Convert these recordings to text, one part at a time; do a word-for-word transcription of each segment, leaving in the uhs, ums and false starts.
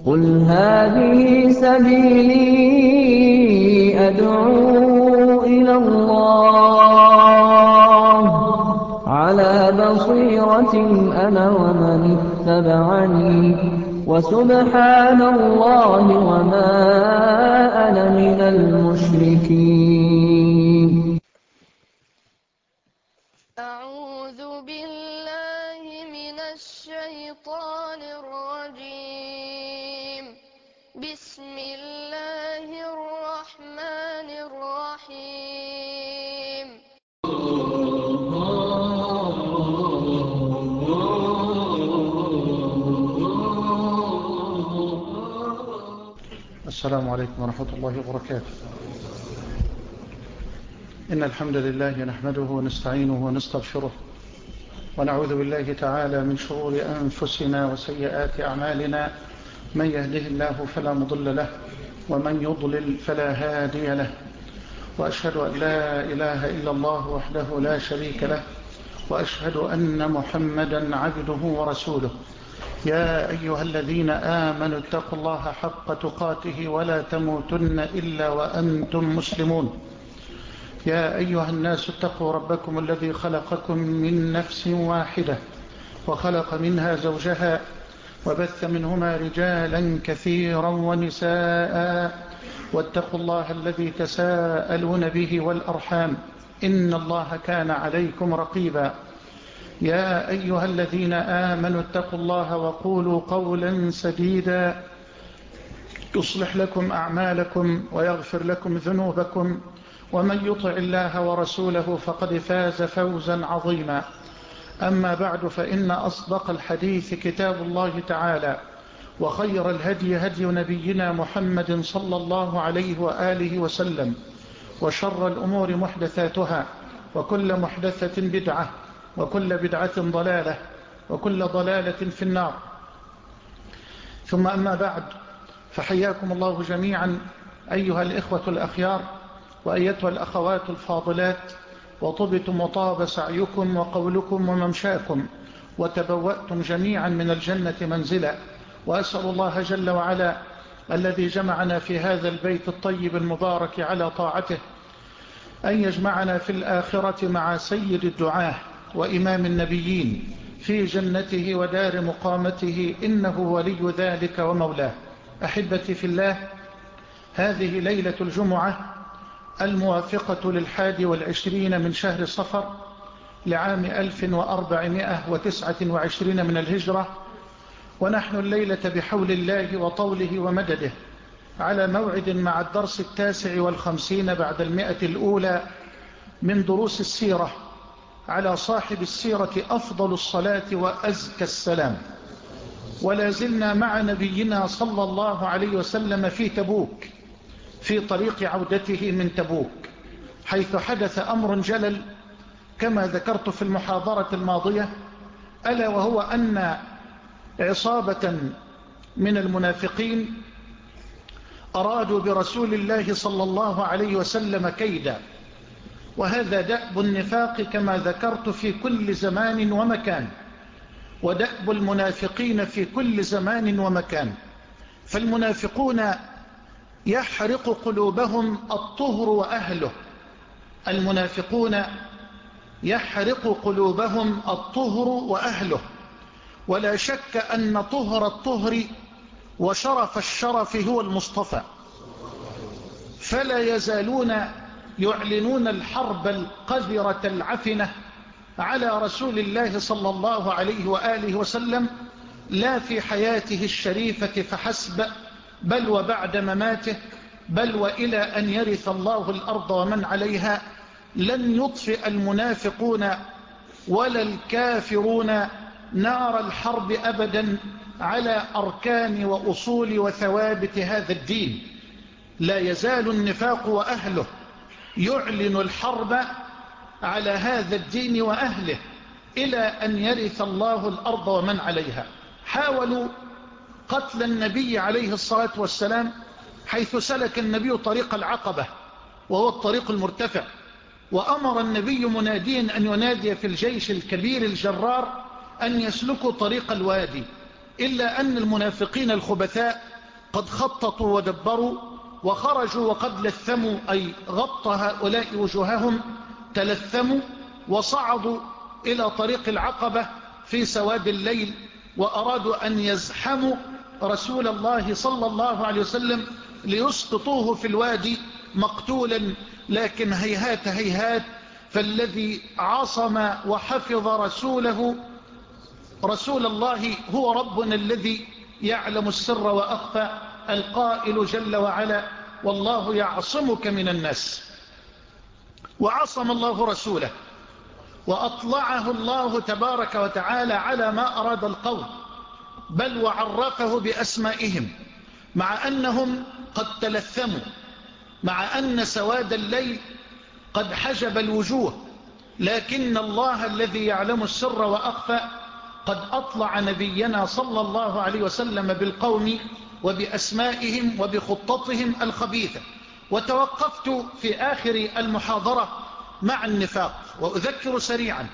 قُلْ هَٰذِهِ سَبِيلِي أَدْعُو إِلَى اللَّهِ ۚ عَلَىٰ بَصِيرَةٍ أَنَا وَمَنِ اتَّبَعَنِي ۖ وَسُبْحَانَ اللَّهِ وَمَا أَنَا مِنَ الْمُشْرِكِينَ. أعوذ بالله من الشيطان الرجيم. بسم الله الرحمن الرحيم. السلام عليكم ورحمة الله وبركاته. إن الحمد لله نحمده ونستعينه ونستغفره، ونعوذ بالله تعالى من شرور أنفسنا وسيئات أعمالنا. من يهده الله فلا مضل له، ومن يضلل فلا هادي له، وأشهد أن لا إله إلا الله وحده لا شريك له، وأشهد أن محمدا عبده ورسوله. يا أيها الذين آمنوا اتقوا الله حق تقاته ولا تموتن إلا وأنتم مسلمون. يا أيها الناس اتقوا ربكم الذي خلقكم من نفس واحدة، وخلق منها زوجها، وبث منهما رجالا كثيرا ونساء، واتقوا الله الذي تساءلون به والأرحام، إن الله كان عليكم رقيبا. يا أيها الذين آمنوا اتقوا الله وقولوا قولا سديدا يصلح لكم أعمالكم ويغفر لكم ذنوبكم، ومن يطع الله ورسوله فقد فاز فوزا عظيما. أما بعد، فإن أصدق الحديث كتاب الله تعالى، وخير الهدي هدي نبينا محمد صلى الله عليه وآله وسلم، وشر الأمور محدثاتها، وكل محدثة بدعة، وكل بدعة ضلالة، وكل ضلالة في النار. ثم أما بعد، فحياكم الله جميعا أيها الإخوة الأخيار، وأيتها الأخوات الفاضلات، وطبتم وطاب سعيكم وقولكم وممشاكم، وتبوأتم جميعا من الجنة منزلا. وأسأل الله جل وعلا الذي جمعنا في هذا البيت الطيب المبارك على طاعته أن يجمعنا في الآخرة مع سيد الدعاة وإمام النبيين في جنته ودار مقامته، إنه ولي ذلك ومولاه. أحبتي في الله، هذه ليلة الجمعة الموافقة للحادي والعشرين من شهر صفر لعام ألف وأربعمائة وتسعة وعشرين من الهجرة، ونحن الليلة بحول الله وطوله ومدده على موعد مع الدرس التاسع والخمسين بعد المئة الأولى من دروس السيرة على صاحب السيرة أفضل الصلاة وأزكى السلام. ولا زلنا مع نبينا صلى الله عليه وسلم في تبوك، في طريق عودته من تبوك، حيث حدث أمر جلل كما ذكرت في المحاضرة الماضية، ألا وهو أن عصابة من المنافقين أرادوا برسول الله صلى الله عليه وسلم كيدا. وهذا دأب النفاق كما ذكرت في كل زمان ومكان، ودأب المنافقين في كل زمان ومكان. فالمنافقون يحرق قلوبهم الطهر وأهله، المنافقون يحرق قلوبهم الطهر وأهله، ولا شك أن طهر الطهر وشرف الشرف هو المصطفى. فلا يزالون يعلنون الحرب القذرة العفنة على رسول الله صلى الله عليه وآله وسلم، لا في حياته الشريفة فحسب، بل وبعد مماته، بل وإلى أن يرث الله الأرض ومن عليها. لن يطفئ المنافقون ولا الكافرون نار الحرب أبدا على أركان وأصول وثوابت هذا الدين. لا يزال النفاق وأهله يعلن الحرب على هذا الدين وأهله إلى أن يرث الله الأرض ومن عليها. حاولوا قتل النبي عليه الصلاة والسلام حيث سلك النبي طريق العقبة، وهو الطريق المرتفع، وأمر النبي مناديا أن ينادي في الجيش الكبير الجرار أن يسلكوا طريق الوادي، إلا أن المنافقين الخبثاء قد خططوا ودبروا وخرجوا وقد لثموا، أي غط هؤلاء وجوههم، تلثموا وصعدوا إلى طريق العقبة في سواد الليل، وأرادوا أن يزحموا رسول الله صلى الله عليه وسلم ليسقطوه في الوادي مقتولا. لكن هيهات هيهات، فالذي عصم وحفظ رسوله رسول الله هو ربنا الذي يعلم السر وأخفى، القائل جل وعلا: والله يعصمك من الناس. وعصم الله رسوله وأطلعه الله تبارك وتعالى على ما أراد القول، بل وعرفه بأسمائهم، مع أنهم قد تلثموا، مع أن سواد الليل قد حجب الوجوه، لكن الله الذي يعلم السر وأخفى قد أطلع نبينا صلى الله عليه وسلم بالقوم وبأسمائهم وبخططهم الخبيثة. وتوقفت في آخر المحاضرة مع النفاق، وأذكر سريعا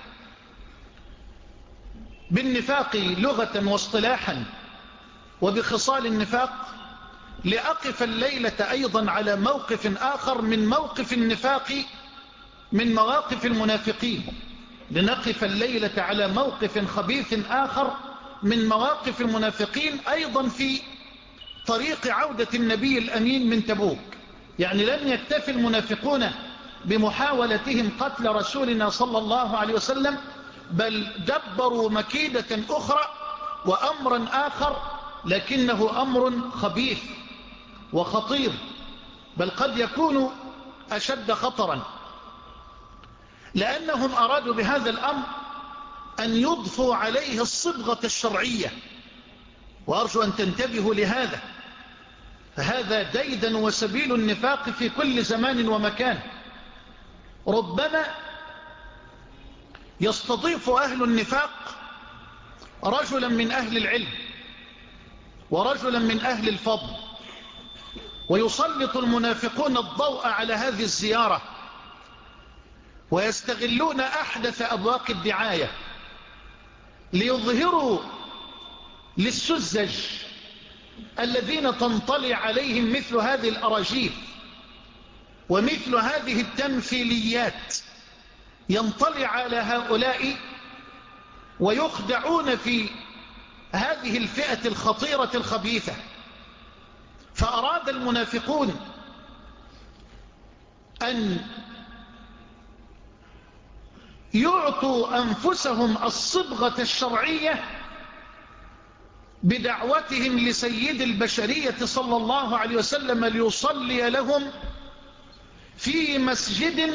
بالنفاق لغة واصطلاحا وبخصال النفاق، لأقف الليلة أيضا على موقف آخر من موقف النفاق من مواقف المنافقين، لنقف الليلة على موقف خبيث آخر من مواقف المنافقين أيضا في طريق عودة النبي الأمين من تبوك. يعني لم يكتفي المنافقون بمحاولتهم قتل رسولنا صلى الله عليه وسلم، بل دبروا مكيدة أخرى وأمرا آخر، لكنه أمر خبيث وخطير، بل قد يكون أشد خطرا، لأنهم أرادوا بهذا الأمر أن يضفوا عليه الصبغة الشرعية، وأرجو أن تنتبهوا لهذا، فهذا ديدن وسبيل النفاق في كل زمان ومكان. ربما يستضيف أهل النفاق رجلا من أهل العلم ورجلا من أهل الفضل، ويسلط المنافقون الضوء على هذه الزيارة، ويستغلون أحدث أبواق الدعاية ليظهروا للسذج الذين تنطلي عليهم مثل هذه الأراجيف ومثل هذه التمثيليات، ينطلي على هؤلاء ويخدعون في هذه الفئة الخطيرة الخبيثة. فأراد المنافقون أن يعطوا أنفسهم الصبغة الشرعية بدعوتهم لسيد البشرية صلى الله عليه وسلم ليصلي لهم في مسجد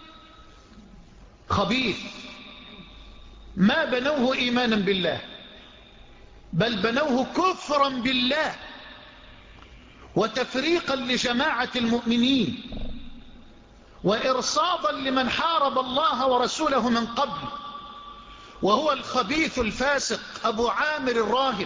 خبيث ما بنوه إيمانا بالله، بل بنوه كفرا بالله وتفريقا لجماعة المؤمنين وإرصادا لمن حارب الله ورسوله من قبل، وهو الخبيث الفاسق أبو عامر الراهب.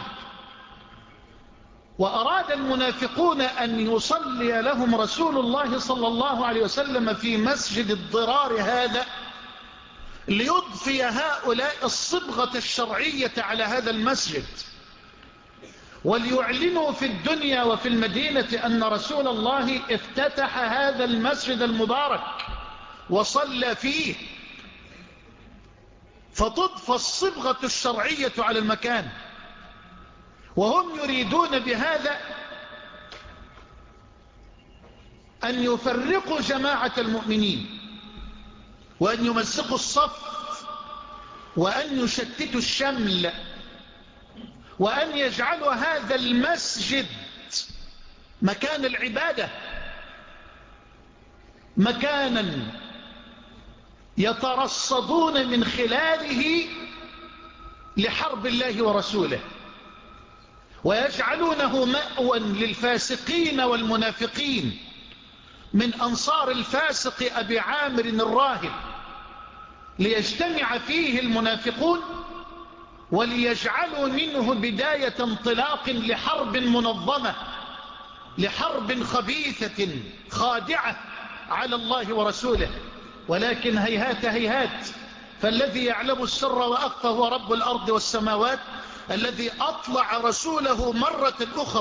وأراد المنافقون أن يصلي لهم رسول الله صلى الله عليه وسلم في مسجد الضرار هذا ليضفي هؤلاء الصبغة الشرعية على هذا المسجد، وليعلنوا في الدنيا وفي المدينة أن رسول الله افتتح هذا المسجد المبارك وصلى فيه، فتضفى الصبغة الشرعية على المكان. وهم يريدون بهذا أن يفرقوا جماعة المؤمنين، وأن يمزقوا الصف، وأن يشتتوا الشمل، وأن يجعلوا هذا المسجد مكان العبادة مكانا يترصدون من خلاله لحرب الله ورسوله، ويجعلونه مأوى للفاسقين والمنافقين من أنصار الفاسق أبي عامر الراهب، ليجتمع فيه المنافقون وليجعلوا منه بداية انطلاق لحرب منظمة، لحرب خبيثة خادعة على الله ورسوله. ولكن هيهات هيهات، فالذي يعلم السر وأخفى هو رب الأرض والسماوات، الذي أطلع رسوله مرة أخرى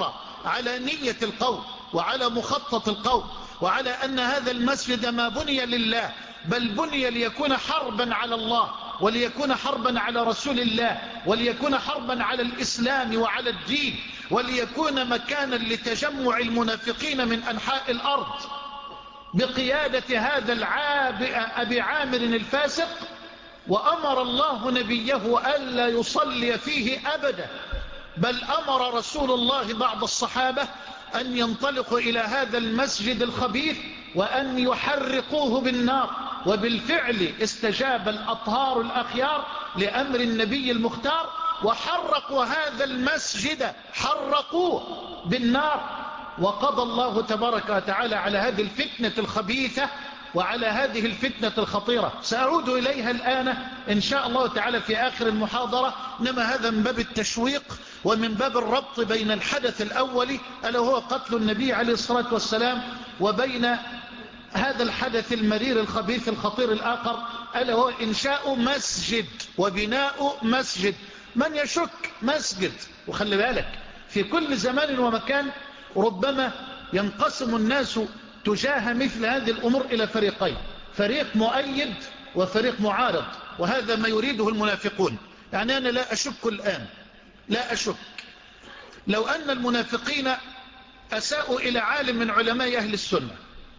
على نية القوم وعلى مخطط القوم، وعلى أن هذا المسجد ما بني لله بل بني ليكون حربا على الله، وليكون حربا على رسول الله، وليكون حربا على الإسلام وعلى الدين، وليكون مكانا لتجمع المنافقين من أنحاء الأرض بقيادة هذا العابئ أبي عامر الفاسق. وأمر الله نبيه ألا يصلي فيه أبدا، بل أمر رسول الله بعض الصحابة أن ينطلقوا إلى هذا المسجد الخبيث وأن يحرقوه بالنار. وبالفعل استجاب الأطهار الأخيار لأمر النبي المختار وحرقوا هذا المسجد، حرقوه بالنار. وقضى الله تبارك وتعالى على هذه الفتنة الخبيثة وعلى هذه الفتنة الخطيرة. سأعود إليها الآن إن شاء الله تعالى في آخر المحاضرة، إنما هذا من باب التشويق ومن باب الربط بين الحدث الأول ألا هو قتل النبي عليه الصلاة والسلام، وبين هذا الحدث المرير الخبيث الخطير الآخر ألا هو إنشاء مسجد وبناء مسجد. من يشك مسجد، وخلي بالك في كل زمان ومكان ربما ينقسم الناس تجاه مثل هذه الأمور إلى فريقين، فريق مؤيد وفريق معارض، وهذا ما يريده المنافقون. يعني أنا لا أشك الآن، لا أشك لو أن المنافقين أساءوا إلى عالم من علماء أهل السنة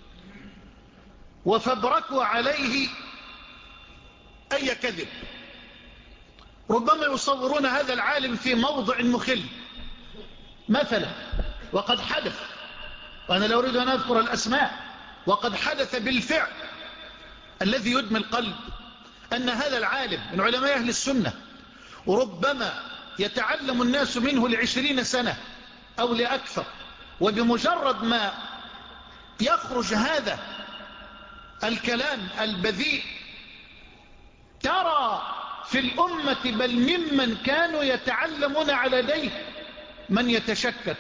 وفبركوا عليه أي كذب، ربما يصورون هذا العالم في موضع مخل مثلا، وقد حدث، وأنا لا أريد أن أذكر الأسماء، وقد حدث بالفعل الذي يدمي القلب أن هذا العالم من علماء أهل السنة ربما يتعلم الناس منه لعشرين سنة أو لأكثر، وبمجرد ما يخرج هذا الكلام البذيء ترى في الأمة بل ممن كانوا يتعلمون على يديه من يتشكك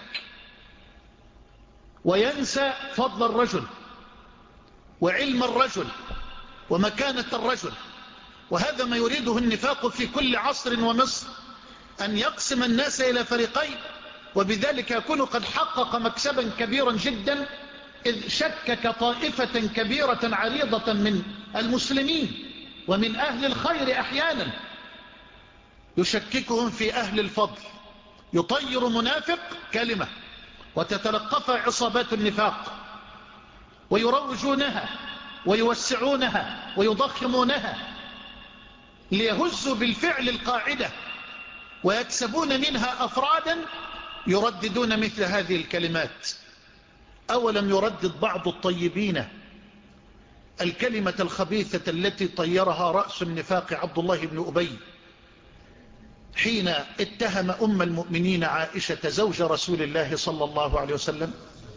وينسى فضل الرجل وعلم الرجل ومكانة الرجل. وهذا ما يريده النفاق في كل عصر ومصر، أن يقسم الناس إلى فريقين، وبذلك يكون قد حقق مكسبا كبيرا جدا، إذ شكك طائفة كبيرة عريضة من المسلمين ومن أهل الخير أحيانا، يشككهم في أهل الفضل، يطير منافق كلمة وتتلقف عصابات النفاق ويروجونها ويوسعونها ويضخمونها ليهزوا بالفعل القاعدة ويكسبون منها أفرادا يرددون مثل هذه الكلمات. أولم يردد بعض الطيبين الكلمة الخبيثة التي طيرها رأس النفاق عبد الله بن أبي حين اتهم أم المؤمنين عائشة زوج رسول الله صلى الله عليه وسلم؟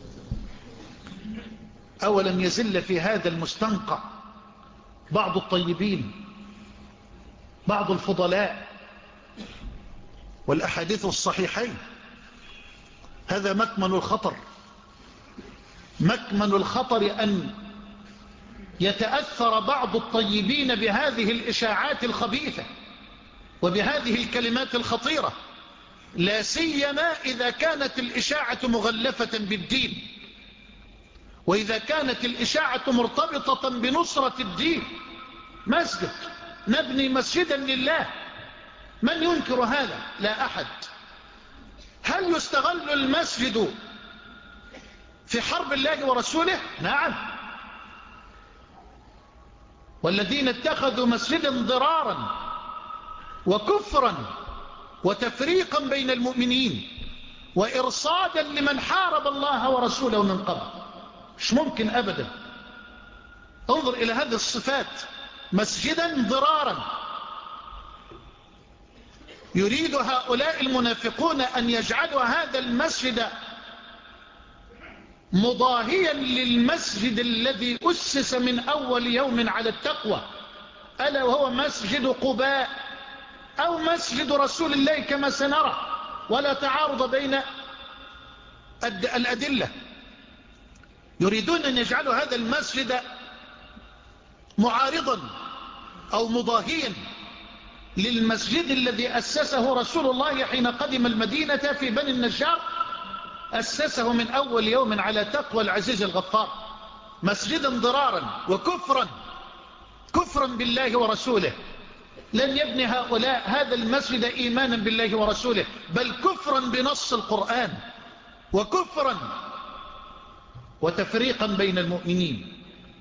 أولم يزل في هذا المستنقع بعض الطيبين، بعض الفضلاء؟ والأحاديث الصحيحين هذا مكمن الخطر، مكمن الخطر أن يتأثر بعض الطيبين بهذه الإشاعات الخبيثة وبهذه الكلمات الخطيرة، لا سيما إذا كانت الإشاعة مغلفة بالدين، وإذا كانت الإشاعة مرتبطة بنصرة الدين. مسجد، نبني مسجدا لله، من ينكر هذا؟ لا أحد. هل يستغل المسجد في حرب الله ورسوله؟ نعم. والذين اتخذوا مسجدا ضرارا وكفرا وتفريقا بين المؤمنين وإرصادا لمن حارب الله ورسوله من قبل، مش ممكن أبدا. انظر إلى هذه الصفات، مسجدا ضرارا. يريد هؤلاء المنافقون أن يجعلوا هذا المسجد مضاهيا للمسجد الذي أسس من أول يوم على التقوى، ألا وهو مسجد قباء أو مسجد رسول الله كما سنرى، ولا تعارض بين الأدلة. يريدون أن يجعلوا هذا المسجد معارضا أو مضاهيا للمسجد الذي أسسه رسول الله حين قدم المدينة في بني النجار، أسسه من أول يوم على تقوى العزيز الغفار، مسجدا ضرارا وكفرا، كفرا بالله ورسوله. لن يبني هؤلاء هذا المسجد إيمانا بالله ورسوله، بل كفرا بنص القرآن، وكفرا وتفريقا بين المؤمنين.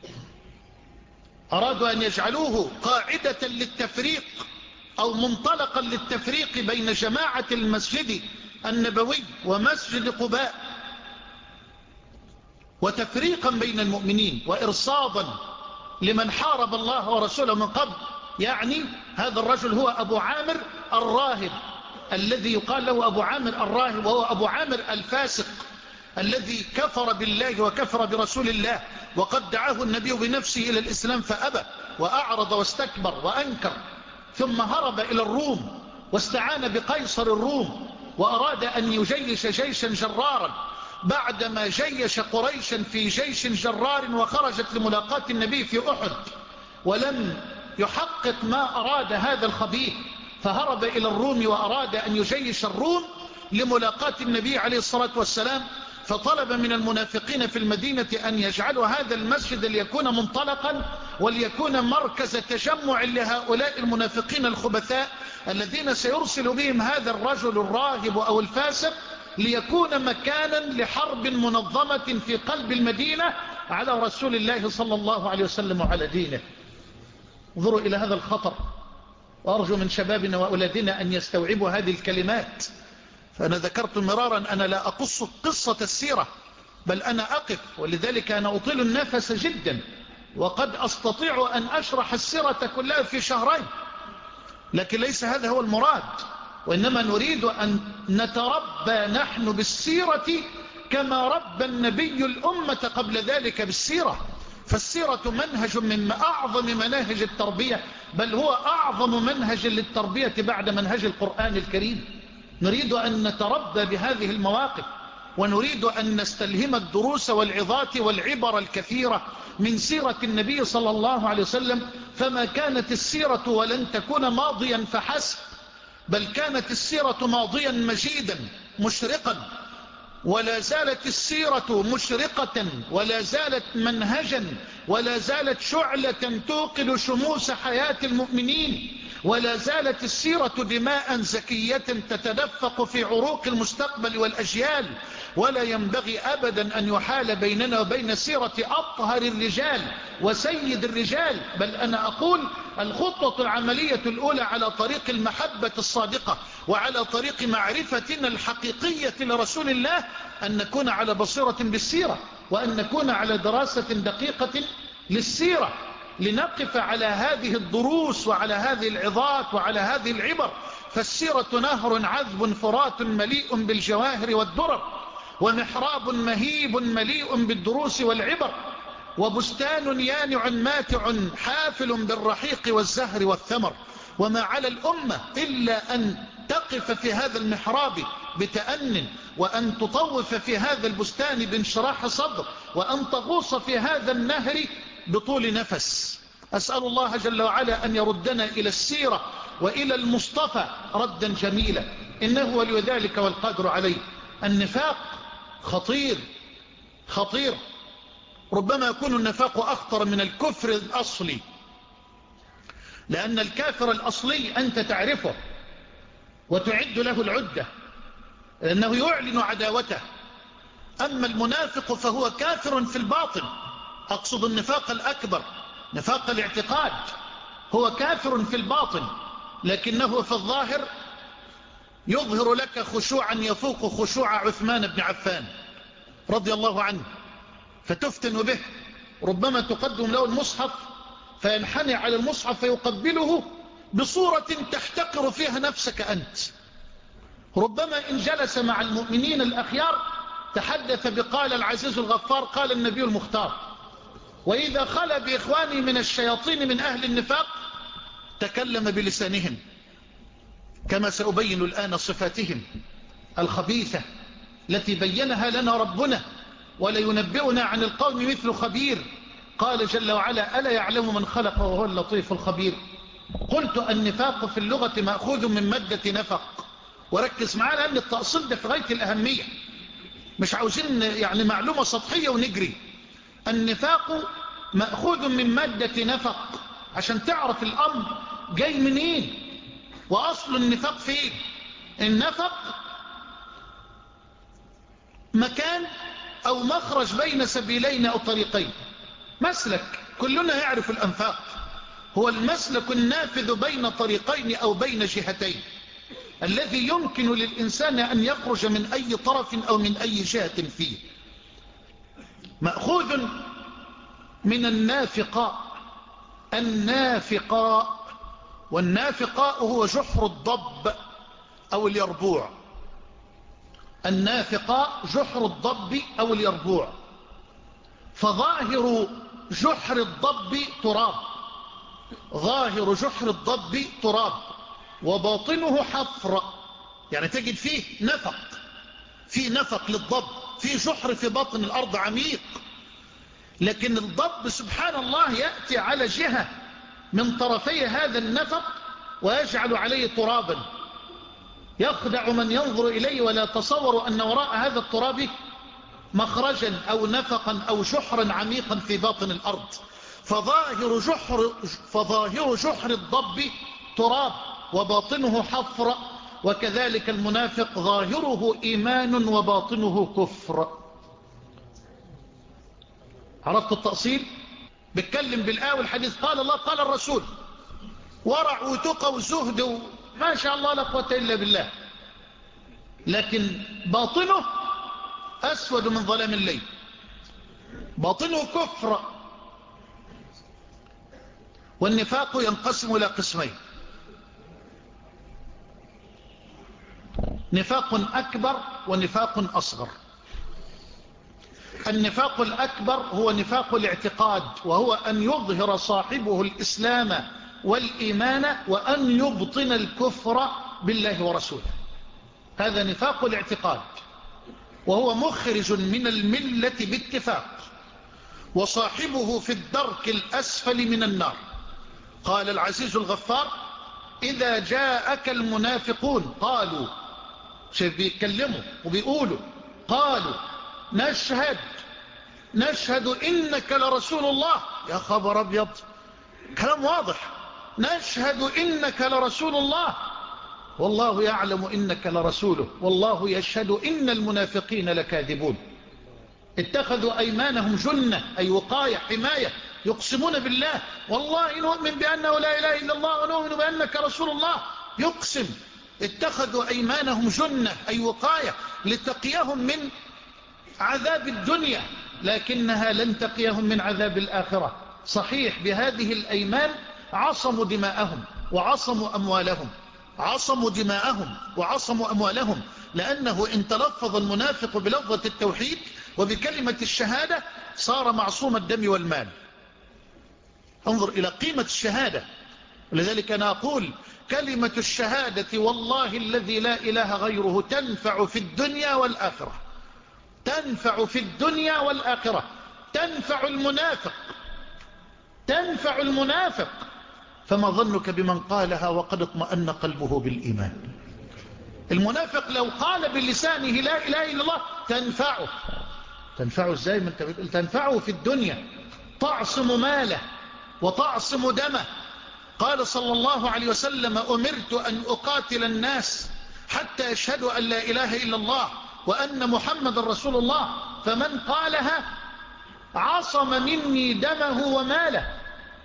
أرادوا أن يجعلوه قاعدة للتفريق أو منطلقا للتفريق بين جماعة المسجد النبوي ومسجد قباء، وتفريقا بين المؤمنين، وإرصادا لمن حارب الله ورسوله من قبل. يعني هذا الرجل هو أبو عامر الراهب، الذي يقال له أبو عامر الراهب، وهو أبو عامر الفاسق الذي كفر بالله وكفر برسول الله، وقد دعاه النبي بنفسه إلى الإسلام فأبى وأعرض واستكبر وأنكر، ثم هرب إلى الروم واستعان بقيصر الروم، وأراد أن يجيش جيشا جرارا بعدما جيش قريشا في جيش جرار، وخرجت لملاقاة النبي في أحد ولم يحقق ما أراد هذا الخبيث، فهرب إلى الروم وأراد أن يجيش الروم لملاقاة النبي عليه الصلاة والسلام، فطلب من المنافقين في المدينة أن يجعلوا هذا المسجد ليكون منطلقا وليكون مركز تجمع لهؤلاء المنافقين الخبثاء الذين سيرسل بهم هذا الرجل الراهب أو الفاسق، ليكون مكانا لحرب منظمة في قلب المدينة على رسول الله صلى الله عليه وسلم وعلى دينه. انظروا إلى هذا الخطر، وأرجو من شبابنا وأولادنا أن يستوعبوا هذه الكلمات. فأنا ذكرت مرارا أنا لا أقص قصة السيرة، بل أنا أقف، ولذلك أنا أطيل النفس جدا، وقد أستطيع أن أشرح السيرة كلها في شهرين، لكن ليس هذا هو المراد، وإنما نريد أن نتربى نحن بالسيرة كما ربى النبي الأمة قبل ذلك بالسيرة. فالسيرة منهج من أعظم مناهج التربية، بل هو أعظم منهج للتربية بعد منهج القرآن الكريم. نريد أن نتربى بهذه المواقف، ونريد أن نستلهم الدروس والعظات والعبر الكثيرة من سيرة النبي صلى الله عليه وسلم. فما كانت السيرة ولن تكون ماضيا فحسب، بل كانت السيرة ماضيا مجيدا مشرقا، ولا زالت السيرة مشرقة، ولا زالت منهجا، ولا زالت شعلة توقد شموس حياة المؤمنين، ولا زالت السيرة دماء زكية تتدفق في عروق المستقبل والأجيال. ولا ينبغي أبدا أن يحال بيننا وبين سيرة أطهر الرجال وسيد الرجال، بل أنا أقول الخطوة العملية الأولى على طريق المحبة الصادقة وعلى طريق معرفتنا الحقيقية لرسول الله أن نكون على بصيرة بالسيرة، وأن نكون على دراسة دقيقة للسيرة، لنقف على هذه الدروس وعلى هذه العظات وعلى هذه العبر. فالسيرة نهر عذب فرات مليء بالجواهر والدرر، ومحراب مهيب مليء بالدروس والعبر، وبستان يانع ماتع حافل بالرحيق والزهر والثمر. وما على الأمة إلا أن تقف في هذا المحراب بتأن، وأن تطوف في هذا البستان بانشراح صدر، وأن تغوص في هذا النهر بطول نفس. أسأل الله جل وعلا أن يردنا إلى السيرة وإلى المصطفى ردا جميلا، إنه ولي ذلك والقادر عليه. النفاق خطير خطير، ربما يكون النفاق أخطر من الكفر الأصلي، لأن الكافر الأصلي أنت تعرفه وتعد له العدة لأنه يعلن عداوته. أما المنافق فهو كافر في الباطن، أقصد النفاق الأكبر نفاق الاعتقاد، هو كافر في الباطن لكنه في الظاهر يظهر لك خشوعا يفوق خشوع عثمان بن عفان رضي الله عنه، فتفتن به. ربما تقدم له المصحف فينحني على المصحف فيقبله بصورة تحتقر فيها نفسك أنت. ربما إن جلس مع المؤمنين الأخيار تحدث بقال العزيز الغفار قال النبي المختار، وإذا خلى بإخواني من الشياطين من أهل النفاق تكلم بلسانهم، كما سأبين الآن صفاتهم الخبيثة التي بينها لنا ربنا، ولا ينبئنا عن القوم مثل خبير. قال جل وعلا ألا يعلم من خلق وهو اللطيف الخبير. قلت النفاق في اللغة مأخوذ من مادة نفق، وركز معنا أن التأصيل ده في غاية الأهمية. مش عاوزين يعني معلومة سطحية ونجري. النفاق مأخوذ من مادة نفق، عشان تعرف الأمر جاي منين وأصل النفاق فيه. النفق مكان أو مخرج بين سبيلين أو طريقين. مسلك كلنا يعرف الأنفاق، هو المسلك النافذ بين طريقين أو بين جهتين، الذي يمكن للإنسان أن يخرج من أي طرف أو من أي جهة فيه. مأخوذ من النافقاء. النافقاء، والنافقاء هو جحر الضب أو اليربوع. النافقاء جحر الضب أو اليربوع. فظاهر جحر الضب تراب، ظاهر جحر الضب تراب وباطنه حفر، يعني تجد فيه نفق، فيه نفق للضب، فيه جحر في باطن الأرض عميق. لكن الضب سبحان الله يأتي على جهة من طرفي هذا النفق ويجعل عليه ترابا، يخدع من ينظر إليه ولا يتصور أن وراء هذا التراب مخرجا أو نفقا أو جحرا عميقا في باطن الأرض. فظاهر جحر, فظاهر جحر الضب تراب وباطنه حفر، وكذلك المنافق ظاهره إيمان وباطنه كفر. عرفت التأصيل؟ بتكلم بالآية والحديث، قال الله قال الرسول، ورع وتقى وزهد ما شاء الله لا قوة إلا بالله، لكن باطنه أسود من ظلام الليل، باطنه كفر. والنفاق ينقسم إلى قسمين: نفاق أكبر ونفاق أصغر. النفاق الأكبر هو نفاق الاعتقاد، وهو أن يظهر صاحبه الإسلام والإيمان وأن يبطن الكفر بالله ورسوله. هذا نفاق الاعتقاد، وهو مخرج من الملة باتفاق، وصاحبه في الدرك الأسفل من النار. قال العزيز الغفار: إذا جاءك المنافقون قالوا، شايف بيتكلموا وبيقولوا، قالوا نشهد نشهد إنك لرسول الله. يا خبر أبيض، كلام واضح، نشهد إنك لرسول الله والله يعلم إنك لرسوله والله يشهد إن المنافقين لكاذبون. اتخذوا أيمانهم جنة، أي وقاية حماية، يقسمون بالله والله نؤمن بأنه لا إله إلا الله ونؤمن بأنك رسول الله. يقسم. اتخذوا أيمانهم جنة، أي وقاية لتقيهم من عذاب الدنيا، لكنها لن تقيهم من عذاب الآخرة. صحيح بهذه الأيمان عصموا دماءهم وعصموا أموالهم، عصموا دماءهم وعصموا أموالهم، لأنه إن تلفظ المنافق بلفظة التوحيد وبكلمة الشهادة صار معصوم الدم والمال. انظر إلى قيمة الشهادة. ولذلك أنا أقول كلمة الشهادة والله الذي لا إله غيره تنفع في الدنيا والآخرة، تنفع في الدنيا والآخرة، تنفع المنافق، تنفع المنافق. فما ظنك بمن قالها وقد اطمأن قلبه بالإيمان؟ المنافق لو قال بلسانه لا إله إلا الله تنفعه. تنفعه ازاي؟ ما انت بتقول تنفعه في الدنيا، تعصم ماله وتعصم دمه. قال صلى الله عليه وسلم: أمرت أن أقاتل الناس حتى يشهدوا أن لا إله إلا الله وأن محمد رسول الله، فمن قالها عصم مني دمه وماله.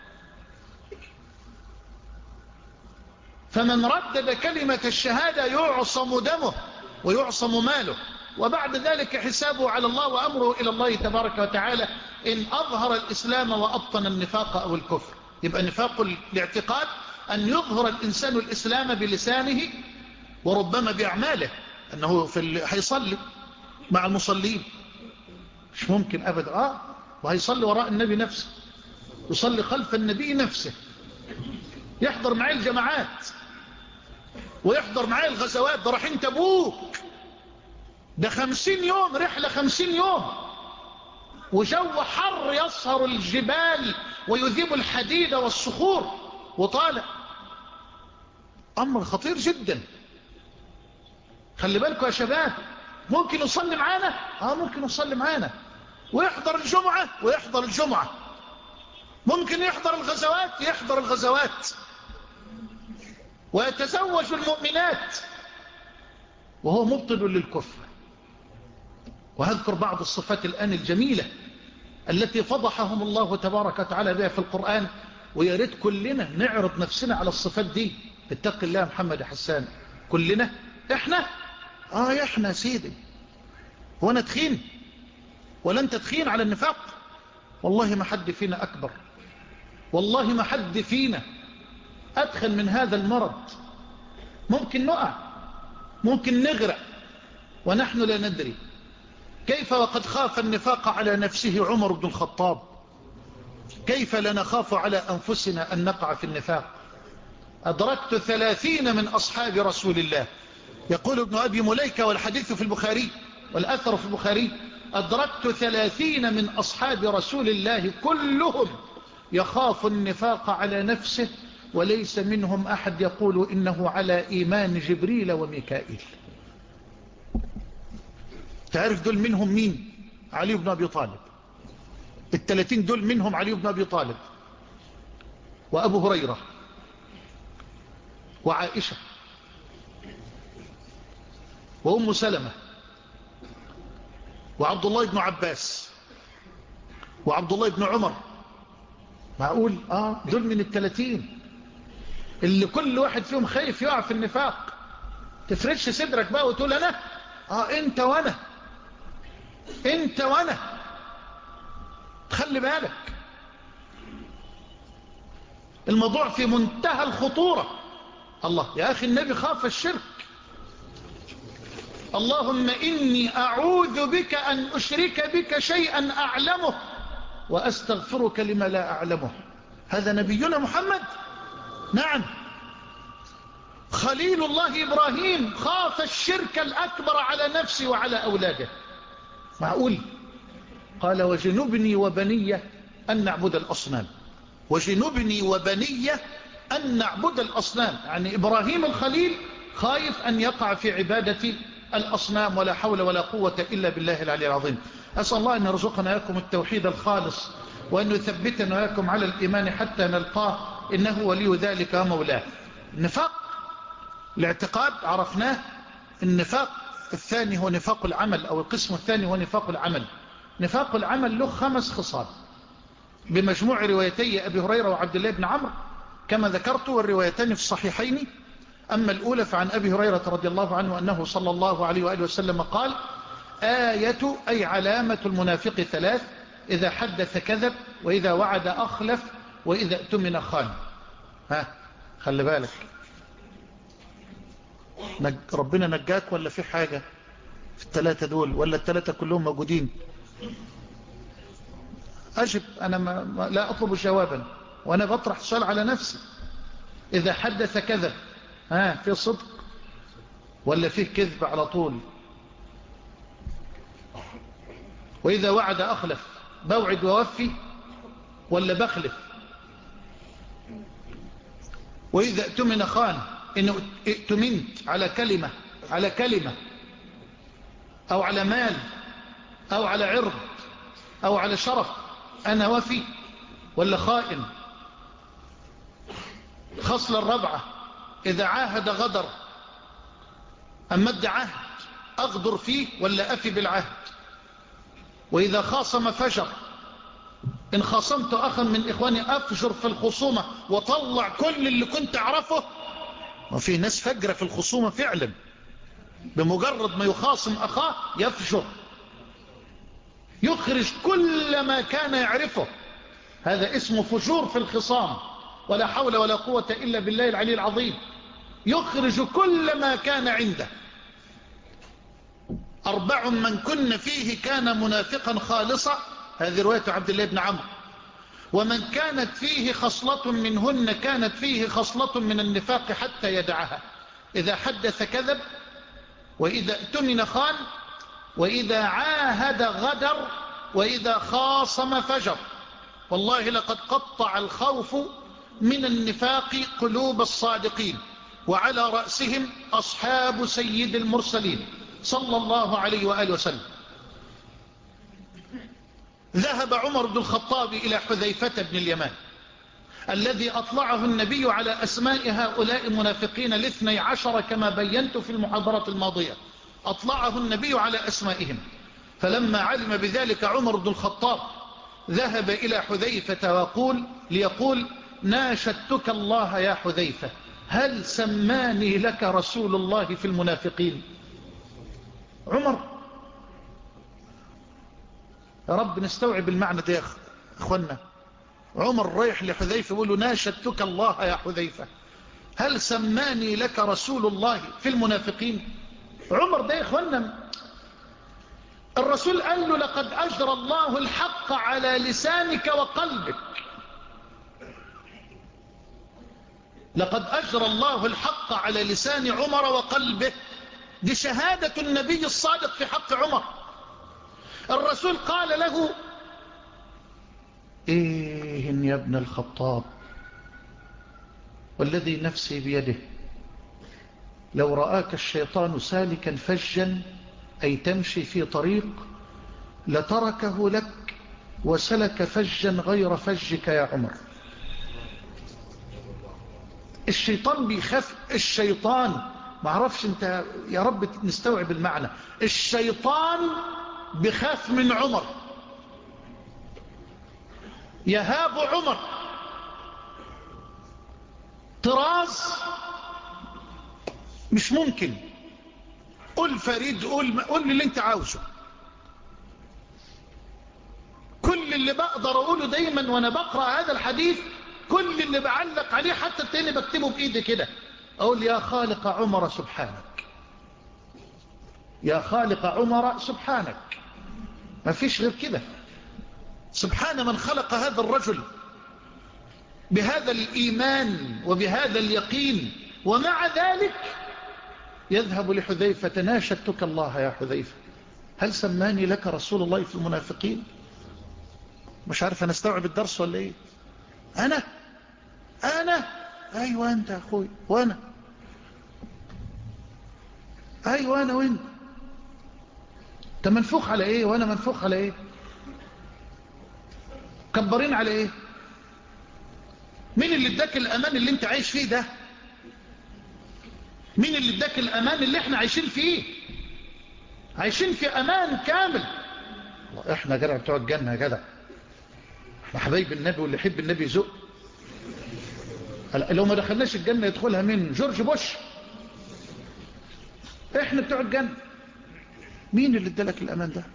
فمن ردد كلمة الشهادة يعصم دمه ويعصم ماله، وبعد ذلك حسابه على الله وأمره إلى الله تبارك وتعالى إن أظهر الإسلام وأبطن النفاق أو الكفر. يبقى نفاق الاعتقاد أن يظهر الإنسان الإسلام بلسانه وربما بأعماله، أنه في هيصلي مع المصلين، مش ممكن أبدا آه وهيصلي وراء النبي نفسه، يصلي خلف النبي نفسه، يحضر معي الجماعات ويحضر معي الغزوات. ده رايحين تبوك، ده خمسين يوم رحلة، خمسين يوم وجو حر يصهر الجبال ويذيب الحديد والصخور وطالع، أمر خطير جدا. خلي بالكم يا شباب، ممكن يصلي معانا، اه ممكن يصلي معانا ويحضر الجمعة ويحضر الجمعة، ممكن يحضر الغزوات يحضر الغزوات، ويتزوج المؤمنات وهو مبطل للكفر. وهذكر بعض الصفات الآن الجميلة التي فضحهم الله تبارك وتعالى بها في القرآن، وياريت كلنا نعرض نفسنا على الصفات دي. اتق الله محمد حسان، كلنا احنا اه احنا سيدي، هو انا تخين ولا انت تخين على النفاق؟ والله ما حد فينا اكبر، والله ما حد فينا ادخل من هذا المرض. ممكن نقع، ممكن نغرق ونحن لا ندري. كيف وقد خاف النفاق على نفسه عمر بن الخطاب، كيف لا نخاف على أنفسنا أن نقع في النفاق؟ أدركت ثلاثين من أصحاب رسول الله، يقول ابن أبي مليكة والحديث في البخاري والأثر في البخاري، أدركت ثلاثين من أصحاب رسول الله كلهم يخاف النفاق على نفسه، وليس منهم أحد يقول إنه على إيمان جبريل وميكائيل. تعرف دول منهم مين؟ علي بن أبي طالب. الثلاثين دول منهم علي بن أبي طالب وأبو هريرة وعائشة وأم سلمة وعبد الله بن عباس وعبد الله بن عمر. معقول؟ آه دول من الثلاثين اللي كل واحد فيهم خايف يقع في النفاق. تفرش صدرك بقى وتقول أنا آه أنت وأنا أنت وأنا. تخلي بالك، الموضوع في منتهى الخطورة. الله يا أخي، النبي خاف الشرك. اللهم إني أعوذ بك أن أشرك بك شيئا أعلمه وأستغفرك لما لا أعلمه. هذا نبينا محمد. نعم، خليل الله إبراهيم خاف الشرك الأكبر على نفسه وعلى أولاده. معقول؟ قال وجنبني وبني أن نعبد الأصنام، وجنبني وبني أن نعبد الأصنام. يعني إبراهيم الخليل خايف أن يقع في عبادة الأصنام، ولا حول ولا قوة إلا بالله العلي العظيم. أسأل الله أن يرزقنا وياكم التوحيد الخالص، وأن يثبتنا وياكم على الإيمان حتى نلقاه، إنه ولي ذلك ومولاه. النفاق الاعتقاد عرفناه. النفاق الثاني هو نفاق العمل، أو القسم الثاني هو نفاق العمل. نفاق العمل له خمس خصال بمجموع روايتي أبي هريرة وعبد الله بن عمرو كما ذكرت، والروايتان في الصحيحين. أما الأولى فعن أبي هريرة رضي الله عنه أنه صلى الله عليه وآله وسلم قال: آية أي علامة المنافق ثلاث: إذا حدث كذب، وإذا وعد أخلف، وإذا اؤتمن خان. ها خلي بالك، ربنا نجاك ولا في حاجة في الثلاثة دول، ولا الثلاثة كلهم موجودين؟ أجب، أنا ما لا أطلب جوابا، وأنا بطرح سؤال على نفسي. إذا حدث كذب، ها في صدق ولا فيه كذب على طول؟ وإذا وعد أخلف، بوعد ووفي ولا بخلف؟ وإذا اؤتمن خان، إنه ائتمنت على كلمة على كلمة أو على مال أو على عرض أو على شرف، أنا وفي ولا خائن؟ خصلة الرابعة: إذا عاهد غدر، أمد عهد أغدر فيه ولا أفي بالعهد؟ وإذا خاصم فجر، إن خاصمت أخا من إخواني أفجر في الخصومة وطلع كل اللي كنت أعرفه. وفي ناس فجرة في الخصومة فعلا، بمجرد ما يخاصم أخاه يفجر، يخرج كل ما كان يعرفه. هذا اسمه فجور في الخصام، ولا حول ولا قوة إلا بالله العلي العظيم. يخرج كل ما كان عنده. أربع من كن فيه كان منافقا خالصا، هذه رواية عبد الله بن عمرو. ومن كانت فيه خصلة منهن كانت فيه خصلة من النفاق حتى يدعها: إذا حدث كذب، وإذا اؤتمن خان، وإذا عاهد غدر، وإذا خاصم فجر. والله لقد قطع الخوف من النفاق قلوب الصادقين، وعلى رأسهم أصحاب سيد المرسلين صلى الله عليه وآله وسلم. ذهب عمر بن الخطاب إلى حذيفة بن اليمان الذي أطلعه النبي على أسماء هؤلاء المنافقين الاثني عشر كما بينت في المحاضرة الماضية. أطلعه النبي على أسمائهم، فلما علم بذلك عمر بن الخطاب ذهب إلى حذيفة وقول ليقول: ناشدتك الله يا حذيفة، هل سماني لك رسول الله في المنافقين؟ عمر، يا رب نستوعب المعنى ده يا أخوانا. عمر رايح لحذيفة يقول له: ناشدتك الله يا حذيفة، هل سماني لك رسول الله في المنافقين؟ عمر ده يا أخوانا الرسول قال له: لقد أجرى الله الحق على لسانك وقلبك، لقد أجرى الله الحق على لسان عمر وقلبه. دي شهادة النبي الصادق في حق عمر. الرسول قال له: إيه يا ابن الخطاب، والذي نفسي بيده لو رآك الشيطان سالكا فجا أي تمشي في طريق لتركه لك وسلك فجا غير فجك يا عمر. الشيطان بيخاف. الشيطان ما عرفش انت يا رب نستوعب المعنى. الشيطان بيخاف من عمر، يهاب عمر طراز مش ممكن. قل فريد، قل, قل اللي انت عاوزه. كل اللي بقدر اقوله دايما وانا بقرأ هذا الحديث، كل اللي بعلق عليه حتى التاني بكتبه بايدي كده، اقول: يا خالق عمر سبحانك، يا خالق عمر سبحانك. ما فيش غير كده. سبحان من خلق هذا الرجل بهذا الإيمان وبهذا اليقين، ومع ذلك يذهب لحذيفة: ناشدتك الله يا حذيفة، هل سماني لك رسول الله في المنافقين؟ مش عارف أنا استوعب الدرس ولا إيه؟ أنا أنا أيوة أنت يا أخوي، وأنا أيوة أنا وأنت. أنت منفوخ على إيه وأنا منفوخ على إيه؟ كبرين على إيه؟ مين اللي اداك الأمان اللي أنت عايش فيه ده؟ مين اللي اداك الأمان اللي احنا عايشين فيه؟ عايشين في أمان كامل. احنا جدع بتوع الجنة يا جدع، احنا حبايب النبي، واللي يحب النبي يزق. لو ما دخلناش الجنة يدخلها مين؟ جورج بوش. احنا بتوع الجنة. مين اللي ادالك الأمان ده؟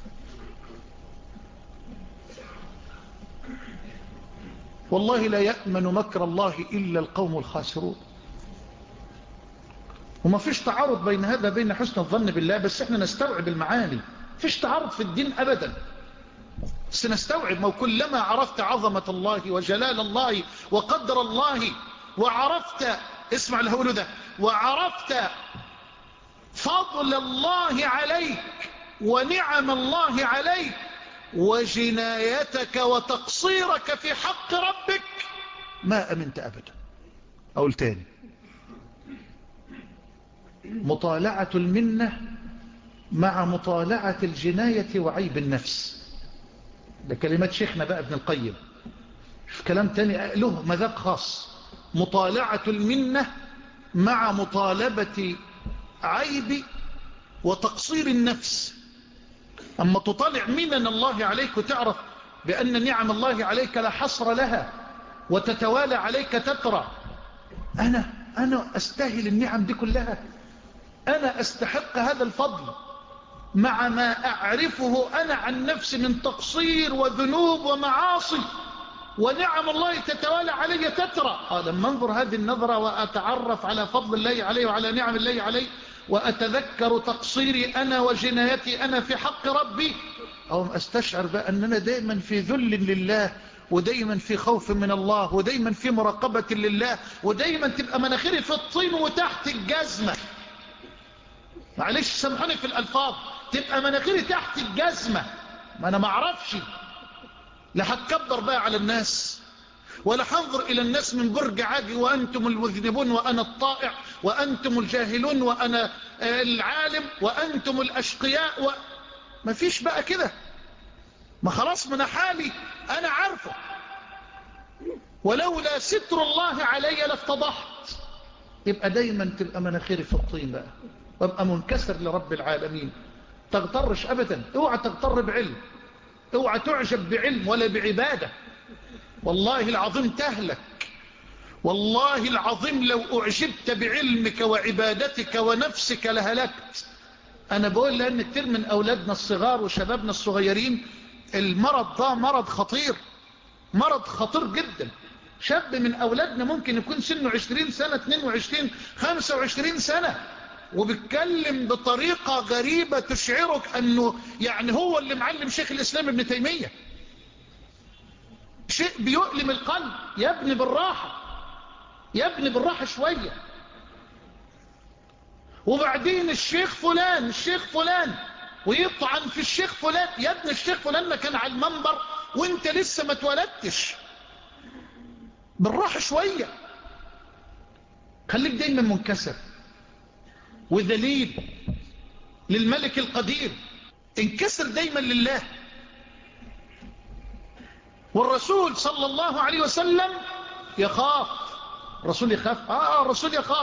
والله لا يأمن مكر الله إلا القوم الخاسرون. وما فيش تعارض بين هذا بين حسن الظن بالله، بس احنا نستوعب المعاني. فيش تعارض في الدين أبدا، بس نستوعب. ما كلما عرفت عظمة الله وجلال الله وقدر الله، وعرفت، اسمع اللي هقوله ده، وعرفت فضل الله عليك ونعم الله عليك وجنايتك وتقصيرك في حق ربك، ما أمنت أبدا. أقول تاني: مطالعة المنة مع مطالعة الجناية وعيب النفس. ده كلمات شيخنا بقى ابن القيم. في كلام تاني له مذاق خاص: مطالعة المنة مع مطالبة عيب وتقصير النفس. أما تطالع منن الله عليك وتعرف بأن نعم الله عليك لا حصر لها، وتتوالى عليك تترى. أنا أنا أستاهل النعم دي كلها، أنا أستحق هذا الفضل، مع ما أعرفه أنا عن نفسي من تقصير وذنوب ومعاصي، ونعم الله تتوالى علي تترى. آه لما انظر هذه النظرة وأتعرف على فضل الله علي وعلى نعم الله علي، وأتذكر تقصيري أنا وجنايتي أنا في حق ربي، أو أستشعر بأن أنا دائما في ذل لله، ودايما في خوف من الله، ودايما في مراقبة لله، ودايما تبقى مناخيري في الطين وتحت الجزمة. معلش سامحوني في الألفاظ، تبقى مناخيري تحت الجزمة. ما أنا ما اعرفش، لا هتكبر بقى على الناس، ولا حنظر إلى الناس من برج عاجي وأنتم المذنبون وأنا الطائع وأنتم الجاهلون وأنا العالم وأنتم الأشقياء و... ما فيش بقى كده. ما خلاص من حالي أنا عارفه، ولولا ستر الله علي لافتضحت. يبقى دايما تبقى مناخيري في الطين بقى، وابقى منكسر لرب العالمين. تغترش أبدا، اوعى تغتر بعلم، اوعى تعجب بعلم ولا بعبادة. والله العظيم تهلك، والله العظيم لو أعجبت بعلمك وعبادتك ونفسك لهلكت. أنا بقول لأن كتير من أولادنا الصغار وشبابنا الصغيرين المرض ده مرض خطير، مرض خطير جدا. شاب من أولادنا ممكن يكون سنه عشرين سنة، اثنين وعشرين، خمسة وعشرين سنة، وبيتكلم بطريقة غريبة تشعرك أنه يعني هو اللي معلم شيخ الإسلام ابن تيمية. شيء بيؤلم القلب. يا ابني بالراحة، يا ابني بالراحة شوية. وبعدين الشيخ فلان الشيخ فلان ويطعن في الشيخ فلان. يا ابني الشيخ فلان ما كان على المنبر وانت لسه ما اتولدتش. بالراحة شوية، خليك دايما منكسر وذليل للملك القدير. انكسر دايما لله. والرسول صلى الله عليه وسلم يخاف. الرسول يخاف؟ آه الرسول يخاف.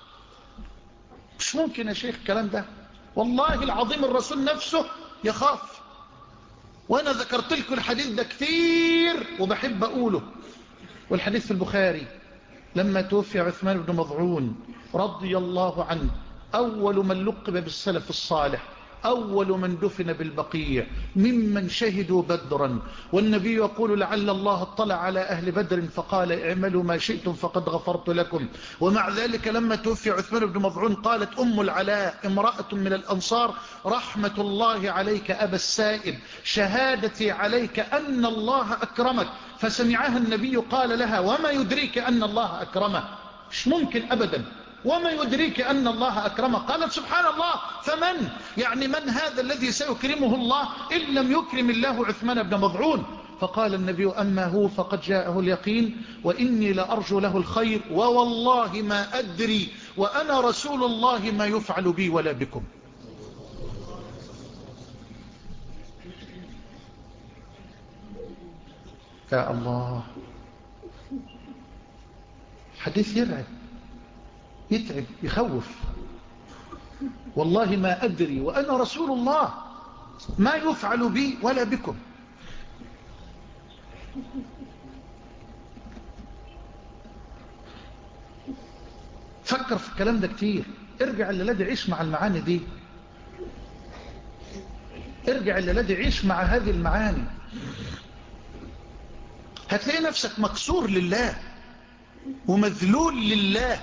مش ممكن يا شيخ الكلام ده. والله العظيم الرسول نفسه يخاف. وانا ذكرت لكم الحديث ده كثير وبحب اقوله. والحديث في البخاري لما توفي عثمان بن مظعون رضي الله عنه، أول من لقب بالسلف الصالح، أول من دفن بالبقيع ممن شهدوا بدرا. والنبي يقول لعل الله اطلع على أهل بدر فقال اعملوا ما شئتم فقد غفرت لكم. ومع ذلك لما توفي عثمان بن مظعون قالت أم العلاء امرأة من الأنصار رحمة الله عليك أبا السائب، شهادتي عليك أن الله أكرمك. فسمعها النبي قال لها وما يدريك أن الله أكرمه؟ مش ممكن أبدا. وما يدريك أن الله أكرمه؟ قالت سبحان الله، فمن يعني من هذا الذي سيكرمه الله إن لم يكرم الله عثمان بن مظعون؟ فقال النبي أما هو فقد جاءه اليقين وإني لأرجو له الخير ووالله ما أدري وأنا رسول الله ما يفعل بي ولا بكم. يا الله، حديث يرعب، يتعب، يخوف. والله ما أدري وأنا رسول الله ما يفعل بي ولا بكم. فكر في الكلام ده كتير. ارجع اللي لدي عيش مع المعاني دي، ارجع اللي لدي عيش مع هذه المعاني. هتلاقي نفسك مكسور لله ومذلول لله.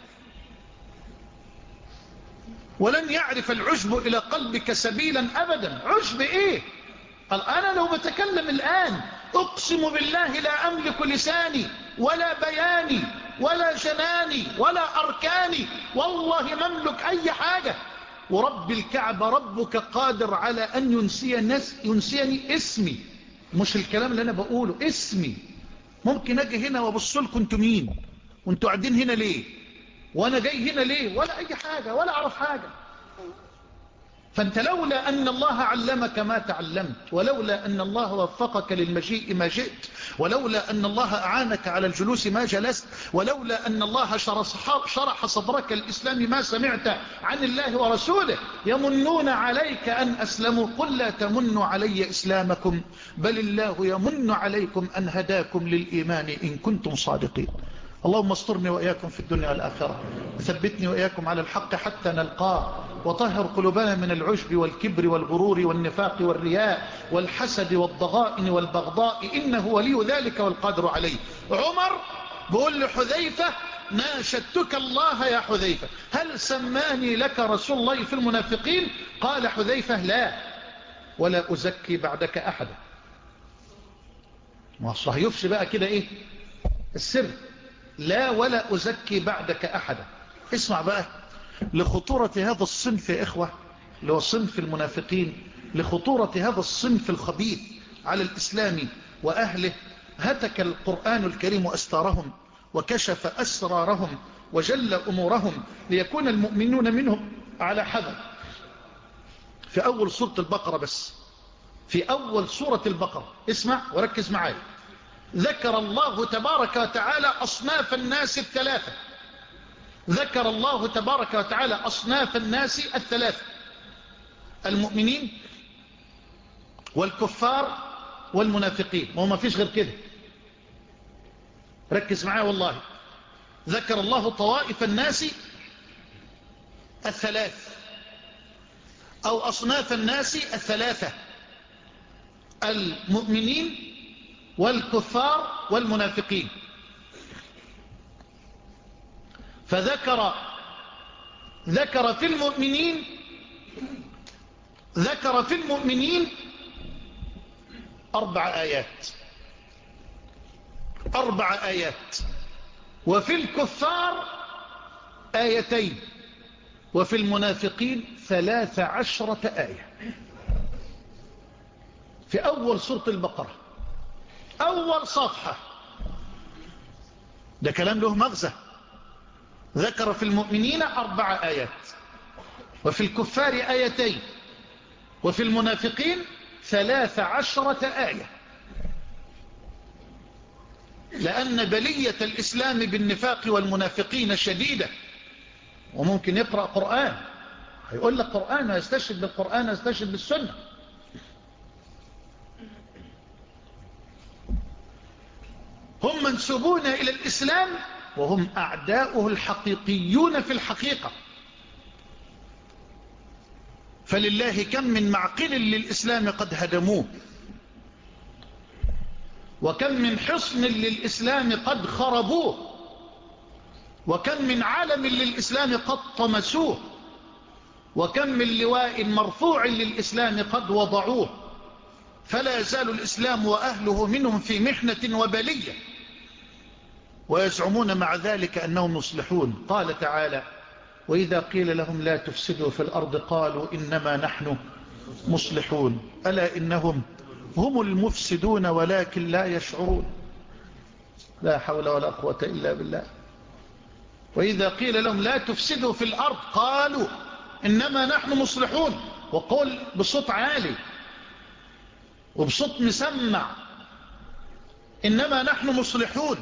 ولن يعرف العجب إلى قلبك سبيلا أبدا. عجب إيه؟ قال أنا لو بتكلم الآن أقسم بالله لا أملك لساني ولا بياني ولا جناني ولا أركاني، والله مملك أي حاجة. ورب الكعبة ربك قادر على أن ينسي نس ينسيني اسمي، مش الكلام اللي أنا بقوله، اسمي. ممكن أجي هنا وابص لكم انتوا مين وانتوا قاعدين هنا ليه وانا جاي هنا ليه ولا اي حاجة ولا اعرف حاجة. فانت لولا ان الله علمك ما تعلمت، ولولا ان الله وفقك للمجيء ما جئت، ولولا ان الله اعانك على الجلوس ما جلست، ولولا ان الله شرح صدرك الاسلام ما سمعت عن الله ورسوله. يمنون عليك ان اسلموا، قل لا تمنوا علي اسلامكم بل الله يمن عليكم ان هداكم للايمان ان كنتم صادقين. اللهم استرني وإياكم في الدنيا والآخرة، وثبتني وإياكم على الحق حتى نلقاه، وطهر قلوبنا من العجب والكبر والغرور والنفاق والرياء والحسد والضغائن والبغضاء، إنه ولي ذلك والقادر عليه. عمر بقول لحذيفة ناشدتك الله يا حذيفة هل سماني لك رسول الله في المنافقين؟ قال حذيفة لا ولا أزكي بعدك أحدا. ما صحيفش بقى كده إيه السر؟ لا ولا أزكي بعدك أحدا. اسمع بقى لخطورة هذا الصنف يا إخوة، اللي هو صنف المنافقين، لخطورة هذا الصنف الخبيث على الإسلام وأهله. هتك القرآن الكريم أستارهم وكشف أسرارهم وجل أمورهم ليكون المؤمنون منهم على حذر. في أول سورة البقرة بس، في أول سورة البقرة اسمع وركز معي، ذكر الله تبارك وتعالى أصناف الناس الثلاثة. ذكر الله تبارك وتعالى أصناف الناس الثلاثة: المؤمنين والكفار والمنافقين. وما فيش غير كده، ركز معي والله. ذكر الله طوائف الناس الثلاث أو أصناف الناس الثلاثة: المؤمنين والكفار والمنافقين. فذكر ذكر في المؤمنين ذكر في المؤمنين أربع آيات أربع آيات وفي الكفار آيتين، وفي المنافقين ثلاث عشرة آية. في أول سورة البقرة، أول صفحة، ده كلام له مغزى. ذكر في المؤمنين أربع آيات، وفي الكفار آيتين، وفي المنافقين ثلاث عشرة آية. لأن بلية الإسلام بالنفاق والمنافقين شديدة. وممكن يقرأ قرآن، هيقول لك قرآن ويستشهد بالقرآن ويستشهد بالسنة. هم منسوبون إلى الإسلام وهم أعداؤه الحقيقيون في الحقيقة. فلله كم من معقل للإسلام قد هدموه، وكم من حصن للإسلام قد خربوه، وكم من علم للإسلام قد طمسوه، وكم من لواء مرفوع للإسلام قد وضعوه. فلا يزال الإسلام وأهله منهم في محنة وبلية، ويزعمون مع ذلك أنهم يصلحون. قال تعالى: وإذا قيل لهم لا تفسدوا في الأرض قالوا إنما نحن مصلحون ألا إنهم هم المفسدون ولكن لا يشعرون. لا حول ولا قوة إلا بالله. وإذا قيل لهم لا تفسدوا في الأرض قالوا إنما نحن مصلحون. وقل بصوت عالي وبصوت مسمع: إنما نحن مصلحون.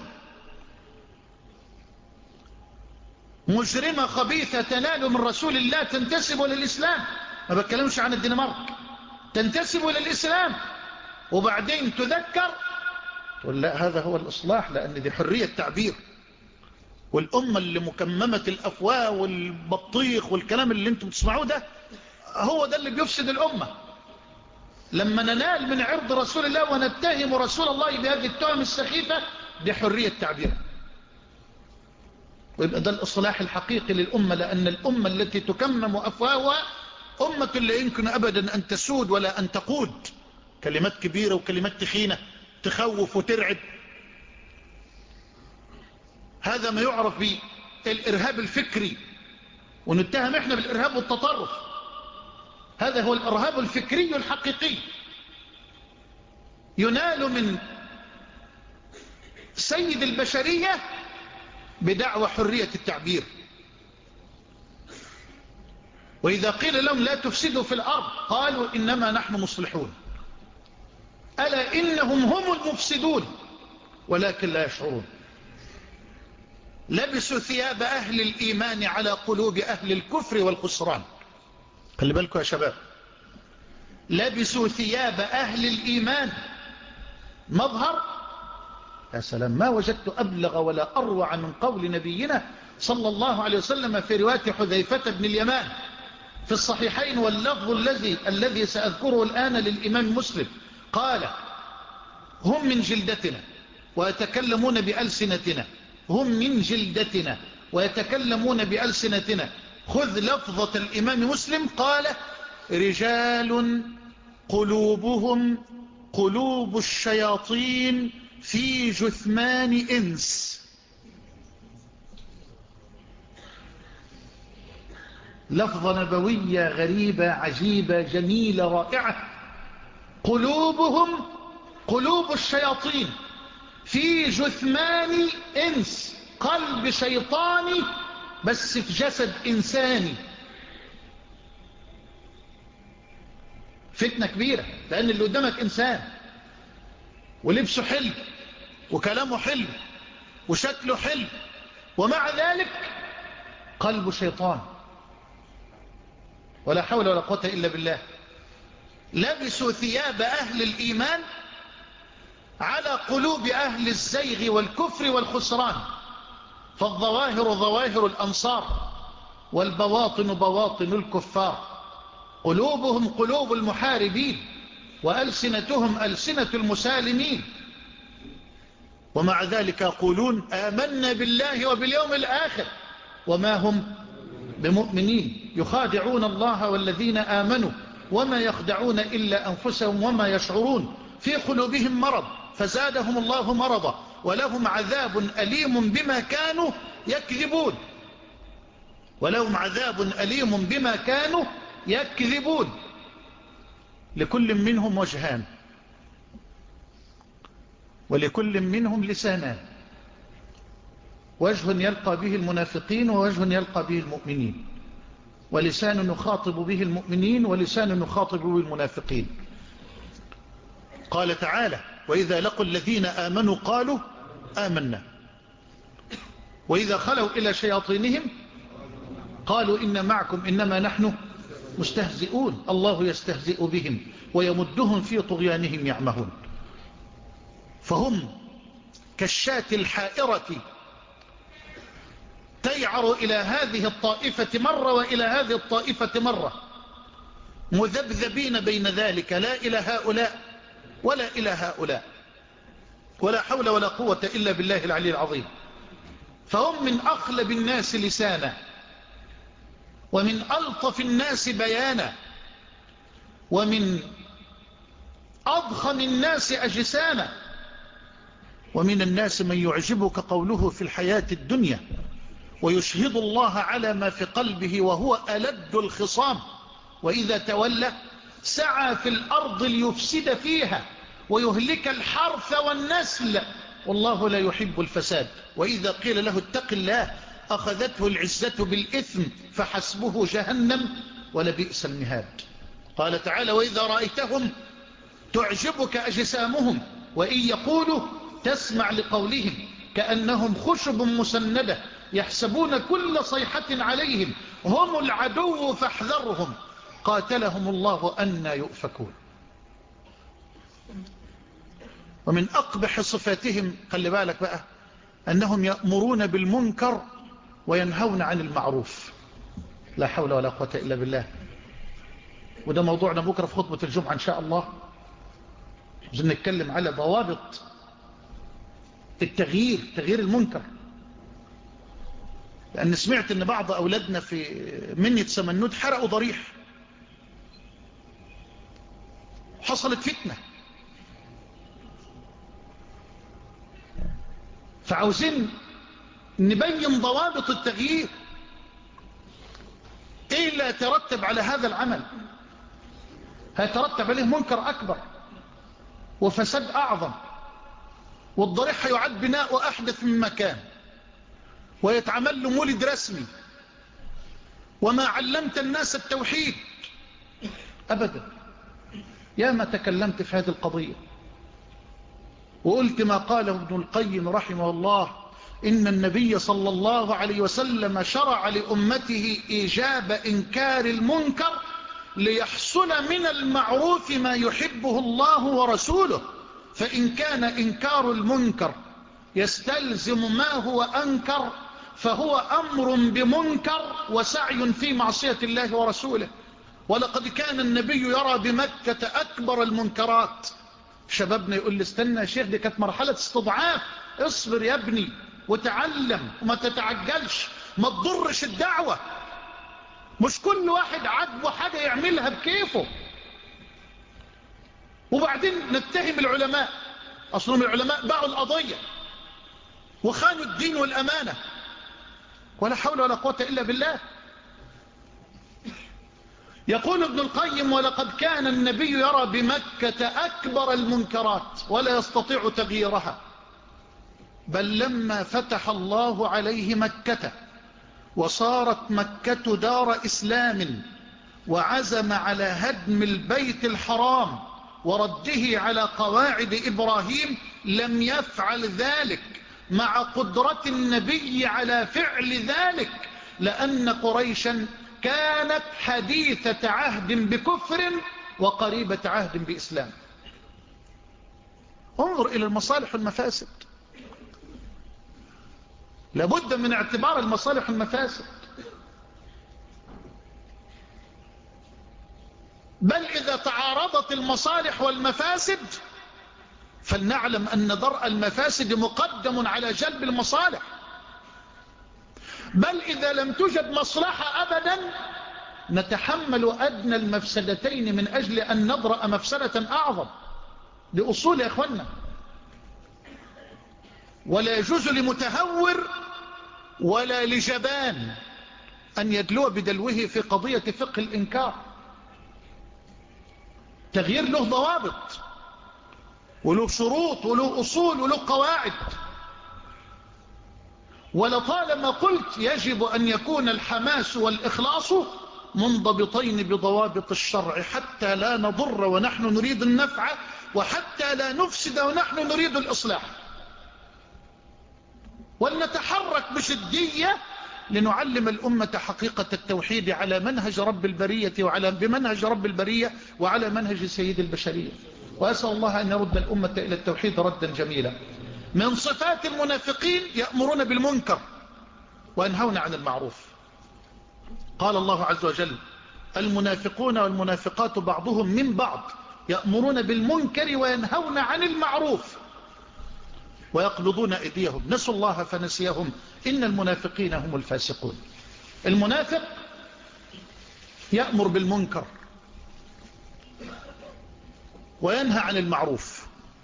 مجرمة خبيثة تنال من رسول الله تنتسب للإسلام، ما بتكلمش عن الدنمارك، تنتسب للإسلام، وبعدين تذكر تقول لا هذا هو الإصلاح، لأن دي حرية تعبير. والأمة اللي مكممة الأفواه والبطيخ والكلام اللي انتم تسمعوه ده هو ده اللي بيفسد الأمة. لما ننال من عرض رسول الله ونتهم رسول الله بهذه التهم السخيفة، دي حرية تعبير. ويبقى ده الإصلاح الحقيقي للأمة، لأن الأمة التي تكمم أفواهها أمة لا يمكن أبدا أن تسود ولا أن تقود. كلمات كبيرة وكلمات تخينة تخوف وترعب. هذا ما يعرف بالإرهاب الفكري، ونتهم احنا بالإرهاب والتطرف. هذا هو الإرهاب الفكري الحقيقي، ينال من سيد البشرية بدعوى حرية التعبير. وإذا قيل لهم لا تفسدوا في الأرض قالوا إنما نحن مصلحون ألا إنهم هم المفسدون ولكن لا يشعرون. لبسوا ثياب أهل الإيمان على قلوب أهل الكفر والخسران. خلي بالكم يا شباب، لبسوا ثياب أهل الإيمان. مظهر يا سلام، ما وجدت أبلغ ولا أروع من قول نبينا صلى الله عليه وسلم في رواية حذيفة بن اليمان في الصحيحين، واللفظ الذي الذي سأذكره الآن للإمام مسلم. قال: هم من جلدتنا ويتكلمون بألسنتنا، هم من جلدتنا ويتكلمون بألسنتنا. خذ لفظة الإمام مسلم، قال: رجال قلوبهم قلوب الشياطين في جثمان إنس. لفظة نبوية غريبة عجيبة جميلة رائعة. قلوبهم قلوب الشياطين في جثمان إنس، قلب شيطاني بس في جسد إنساني. فتنة كبيرة، لأن اللي قدامك إنسان ولبسه حلو وكلامه حلو وشكله حلو، ومع ذلك قلب شيطان. ولا حول ولا قوة إلا بالله. لبسوا ثياب أهل الإيمان على قلوب أهل الزيغ والكفر والخسران، فالظواهر ظواهر الأنصار والبواطن بواطن الكفار. قلوبهم قلوب المحاربين وألسنتهم ألسنة المسالمين، ومع ذلك يقولون آمنا بالله وباليوم الآخر وما هم بمؤمنين، يخادعون الله والذين آمنوا وما يخدعون إلا أنفسهم وما يشعرون. في قلوبهم مرض فزادهم الله مرضا ولهم عذاب أليم بما كانوا يكذبون ولهم عذاب أليم بما كانوا يكذبون. لكل منهم وجهان ولكل منهم لسانان، وجه يلقى به المنافقين ووجه يلقى به المؤمنين، ولسان نخاطب به المؤمنين ولسان نخاطب به المنافقين. قال تعالى وإذا لقوا الذين آمنوا قالوا آمنا وإذا خلوا إلى شياطينهم قالوا إن معكم إنما نحن مستهزئون. الله يستهزئ بهم ويمدهم في طغيانهم يعمهون. فهم كالشاة الحائرة تيعر إلى هذه الطائفة مرة وإلى هذه الطائفة مرة، مذبذبين بين ذلك، لا إلى هؤلاء ولا إلى هؤلاء، ولا حول ولا قوة إلا بالله العلي العظيم. فهم من أخلب الناس لسانا ومن ألطف الناس بيانا ومن أضخم الناس أجسانا، ومن الناس من يعجبك قوله في الحياة الدنيا ويشهد الله على ما في قلبه وهو ألد الخصام، وإذا تولى سعى في الأرض ليفسد فيها ويهلك الحرث والنسل والله لا يحب الفساد. وإذا قيل له اتق الله أخذته العزة بالإثم فحسبه جهنم ولبئس المهاد. قال تعالى وإذا رأيتهم تعجبك أجسامهم وإن يقولوا تسمع لقولهم كأنهم خشب مسندة يحسبون كل صيحة عليهم هم العدو فاحذرهم قاتلهم الله أنى يؤفكون. ومن أقبح صفاتهم خلي بالك بقى أنهم يأمرون بالمنكر وينهون عن المعروف. لا حول ولا قوة إلا بالله. وده موضوعنا بكرة في خطبة الجمعة إن شاء الله. عايزين نتكلم على ضوابط التغيير، تغيير المنكر. لأن سمعت أن بعض أولادنا في منية سمنود حرقوا ضريح، حصلت فتنة. فعاوزين نبين ضوابط التغيير، إيه اللي يترتب على هذا العمل؟ هيترتب عليه منكر أكبر وفساد أعظم، والضريح يعد بناء أحدث من مكان ويتعمل له مولد رسمي، وما علمت الناس التوحيد أبدا. يا ما تكلمت في هذه القضية وقلت ما قاله ابن القيم رحمه الله إن النبي صلى الله عليه وسلم شرع لأمته إيجاب إنكار المنكر ليحصل من المعروف ما يحبه الله ورسوله، فإن كان إنكار المنكر يستلزم ما هو أنكر فهو أمر بمنكر وسعي في معصية الله ورسوله. ولقد كان النبي يرى بمكة أكبر المنكرات. شبابنا يقول لي استنى يا شيخ دي كانت مرحلة استضعاف، اصبر يا ابني وتعلم وما تتعجلش، ما تضرش الدعوة، مش كل واحد عجبه حاجة يعملها بكيفه. وبعدين نتهم العلماء، أصلهم العلماء باعوا القضية وخانوا الدين والأمانة. ولا حول ولا قوة إلا بالله. يقول ابن القيم ولقد كان النبي يرى بمكة أكبر المنكرات ولا يستطيع تغييرها، بل لما فتح الله عليه مكة وصارت مكة دار إسلام وعزم على هدم البيت الحرام ورده على قواعد إبراهيم لم يفعل ذلك مع قدرة النبي على فعل ذلك، لأن قريشا كانت حديثة عهد بكفر وقريبة عهد بإسلام. انظر إلى المصالح والمفاسد، لابد من اعتبار المصالح والمفاسد. بل إذا تعارضت المصالح والمفاسد فلنعلم أن درء المفاسد مقدم على جلب المصالح، بل إذا لم توجد مصلحة أبدا نتحمل أدنى المفسدتين من أجل أن ندرأ مفسدة أعظم لأصول يا أخوانا. ولا يجوز لمتهور ولا لجبان أن يدلو بدلوه في قضية فقه الإنكار. تغيير له ضوابط وله شروط وله أصول وله قواعد. ولطالما قلت يجب أن يكون الحماس والإخلاص منضبطين بضوابط الشرع حتى لا نضر ونحن نريد النفع وحتى لا نفسد ونحن نريد الإصلاح، ولنتحرك بجدية لنعلم الأمة حقيقة التوحيد على منهج رب البرية وعلى بمنهج رب البرية وعلى منهج سيد البشرية. وأسأل الله أن يرد الأمة إلى التوحيد ردا جميلا. من صفات المنافقين يأمرون بالمنكر وينهون عن المعروف. قال الله عز وجل: المنافقون والمنافقات بعضهم من بعض يأمرون بالمنكر وينهون عن المعروف ويقبضون أيديهم نسوا الله فنسيهم إن المنافقين هم الفاسقون. المنافق يأمر بالمنكر وينهى عن المعروف،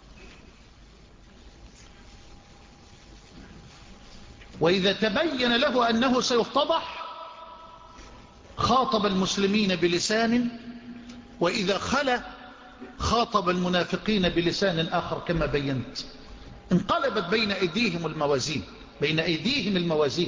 وإذا تبين له أنه سيفتضح خاطب المسلمين بلسان، وإذا خلى خاطب المنافقين بلسان آخر كما بينت. انقلبت بين أيديهم الموازين بين أيديهم الموازين.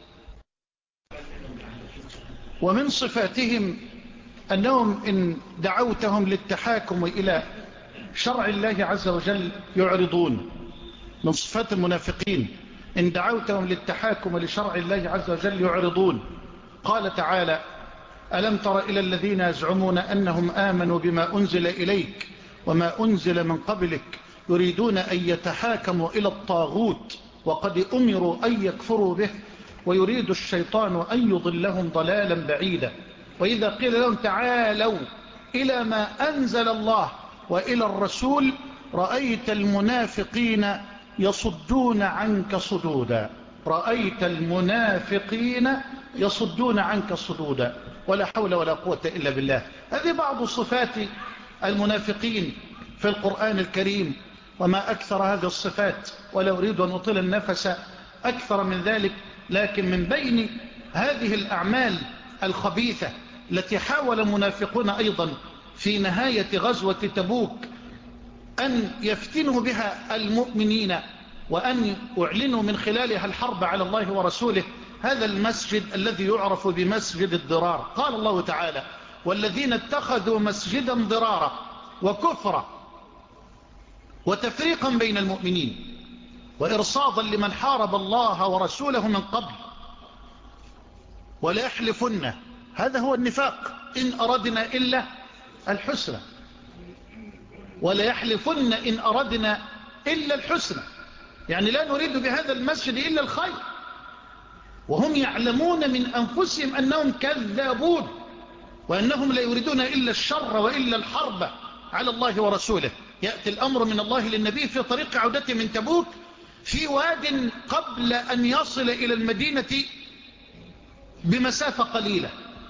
ومن صفاتهم أنهم إن دعوتهم للتحاكم إلى شرع الله عز وجل يعرضون. من صفات المنافقين إن دعوتهم للتحاكم لشرع الله عز وجل يعرضون. قال تعالى: ألم تر إلى الذين يزعمون أنهم آمنوا بما أنزل إليك وما أنزل من قبلك يريدون أن يتحاكموا إلى الطاغوت وقد أمروا أن يكفروا به ويريد الشيطان أن يضلهم ضلالا بعيدا. وإذا قيل لهم تعالوا إلى ما أنزل الله وإلى الرسول رأيت المنافقين يصدون عنك صدودا رأيت المنافقين يصدون عنك صدودا ولا حول ولا قوة إلا بالله. هذه بعض صفات المنافقين في القرآن الكريم، وما أكثر هذه الصفات، ولا أريد أن أطيل النفس أكثر من ذلك. لكن من بين هذه الأعمال الخبيثة التي حاول المنافقون أيضا في نهاية غزوة تبوك أن يفتنوا بها المؤمنين وأن يعلنوا من خلالها الحرب على الله ورسوله هذا المسجد الذي يعرف بمسجد الضرار. قال الله تعالى: والذين اتخذوا مسجدا ضرارا وكفرا وتفريقا بين المؤمنين وإرصادا لمن حارب الله ورسوله من قبل ولا يحلفن. هذا هو النفاق. إن أردنا إلا الحسنى ولا يحلفن إن أردنا إلا الحسنى، يعني لا نريد بهذا المسجد إلا الخير، وهم يعلمون من أنفسهم أنهم كذابون وأنهم لا يريدون إلا الشر وإلا الحرب على الله ورسوله. يأتي الأمر من الله للنبي في طريق عودته من تبوك في واد قبل أن يصل إلى المدينة بمسافة قليلة،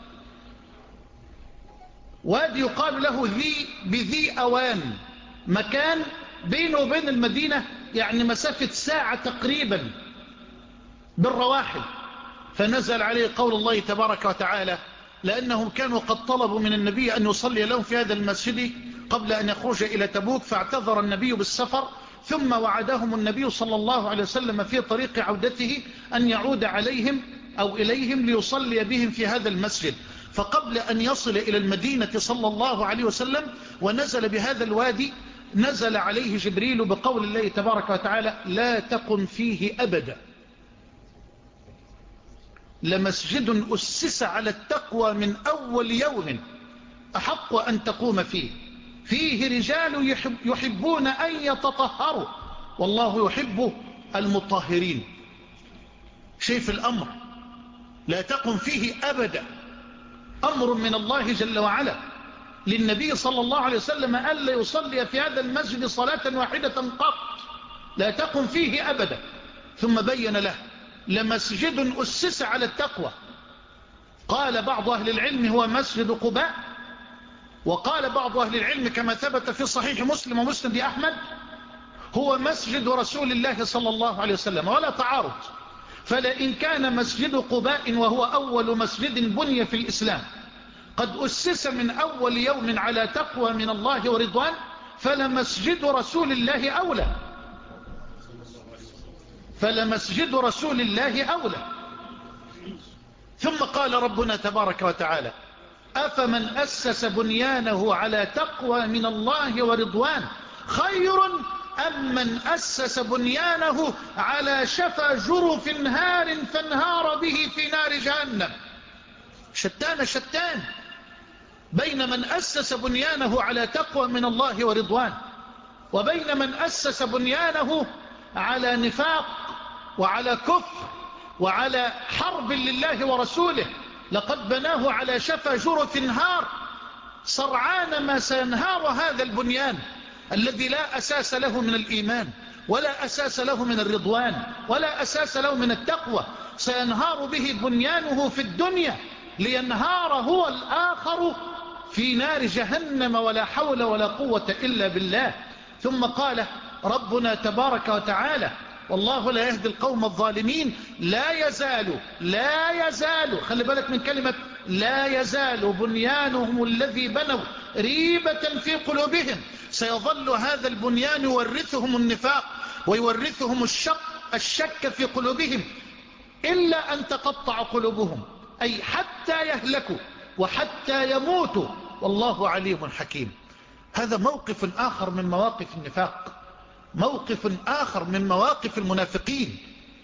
واد يقال له ذي بذي أوان، مكان بينه وبين المدينة يعني مسافة ساعة تقريبا بالرواحل. فنزل عليه قول الله تبارك وتعالى: لأنهم كانوا قد طلبوا من النبي أن يصلي لهم في هذا المسجد قبل أن يخرج إلى تبوك، فاعتذر النبي بالسفر ثم وعدهم النبي صلى الله عليه وسلم في طريق عودته أن يعود عليهم أو إليهم ليصلي بهم في هذا المسجد. فقبل أن يصل إلى المدينة صلى الله عليه وسلم ونزل بهذا الوادي، نزل عليه جبريل بقول الله تبارك وتعالى: لا تقم فيه أبدا، لمسجد أسس على التقوى من أول يوم أحق أن تقوم فيه، فيه رجال يحب يحبون أن يتطهروا والله يحب المطهرين. شايف الأمر؟ لا تقم فيه أبدا، أمر من الله جل وعلا للنبي صلى الله عليه وسلم ألا يصلي في هذا المسجد صلاة واحدة قط، لا تقم فيه أبدا. ثم بين له: لمسجد أسس على التقوى. قال بعض أهل العلم هو مسجد قباء، وقال بعض أهل العلم كما ثبت في صحيح مسلم ومسند أحمد هو مسجد رسول الله صلى الله عليه وسلم، ولا تعارض. فلئن كان مسجد قباء وهو أول مسجد بني في الإسلام قد أسس من أول يوم على تقوى من الله ورضوان، فلمسجد رسول الله أولى، فلمسجد رسول الله أولى. ثم قال ربنا تبارك وتعالى: أفمن أسس بنيانه على تقوى من الله ورضوان خير أم من أسس بنيانه على شفا جرف نهار فانهار به في نار جهنم. شتان شتان بين من أسس بنيانه على تقوى من الله ورضوان وبين من أسس بنيانه على نفاق وعلى كفر وعلى حرب لله ورسوله. لقد بناه على شفا جرف نهار، سرعان ما سينهار هذا البنيان الذي لا أساس له من الإيمان ولا أساس له من الرضوان ولا أساس له من التقوى، سينهار به بنيانه في الدنيا لينهار هو الآخر في نار جهنم، ولا حول ولا قوة إلا بالله. ثم قال ربنا تبارك وتعالى: والله لا يهدي القوم الظالمين. لا يزال لا يزال خلي بالك من كلمة لا يزال بنيانهم الذي بنوا ريبة في قلوبهم، سيظل هذا البنيان يورثهم النفاق ويورثهم الشك, الشك في قلوبهم إلا أن تقطع قلوبهم، أي حتى يهلكوا وحتى يموتوا، والله عليم حكيم. هذا موقف آخر من مواقف النفاق، موقف آخر من مواقف المنافقين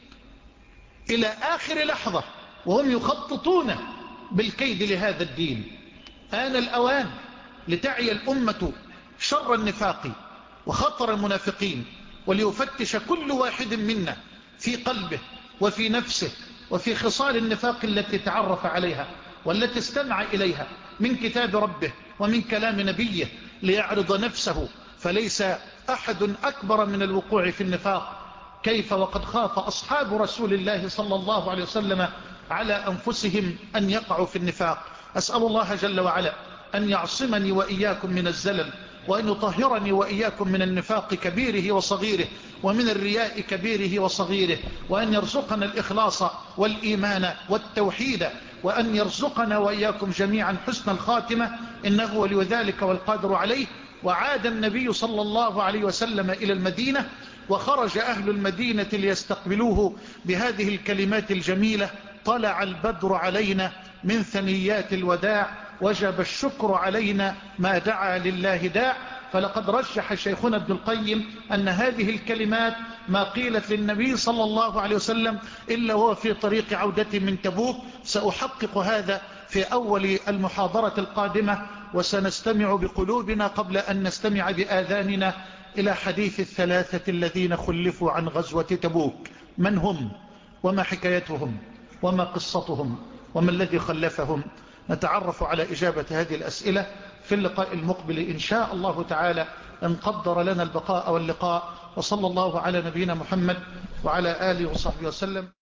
إلى آخر لحظة وهم يخططون بالكيد لهذا الدين. آن الأوان لتعي الأمة شر النفاق وخطر المنافقين، وليفتش كل واحد منا في قلبه وفي نفسه وفي خصال النفاق التي تعرف عليها والتي استمع إليها من كتاب ربه ومن كلام نبيه ليعرض نفسه، فليس أحد أكبر من الوقوع في النفاق. كيف وقد خاف أصحاب رسول الله صلى الله عليه وسلم على أنفسهم أن يقعوا في النفاق. أسأل الله جل وعلا أن يعصمني وإياكم من الزلل، وأن يطهرني وإياكم من النفاق كبيره وصغيره ومن الرياء كبيره وصغيره، وأن يرزقنا الإخلاص والإيمان والتوحيد، وأن يرزقنا وإياكم جميعا حسن الخاتمة، إنه ولي ذلك والقادر عليه. وعاد النبي صلى الله عليه وسلم إلى المدينة، وخرج أهل المدينة ليستقبلوه بهذه الكلمات الجميلة: طلع البدر علينا من ثنيات الوداع، وجب الشكر علينا ما دعا لله داع. فلقد رجح شيخنا ابن القيم أن هذه الكلمات ما قيلت للنبي صلى الله عليه وسلم إلا هو في طريق عودته من تبوك. سأحقق هذا في أول المحاضرة القادمة، وسنستمع بقلوبنا قبل أن نستمع بآذاننا إلى حديث الثلاثة الذين خلفوا عن غزوة تبوك. من هم وما حكايتهم وما قصتهم وما الذي خلفهم؟ نتعرف على إجابة هذه الأسئلة في اللقاء المقبل إن شاء الله تعالى، أن قدر لنا البقاء واللقاء. وصلى الله على نبينا محمد وعلى آله وصحبه وسلم.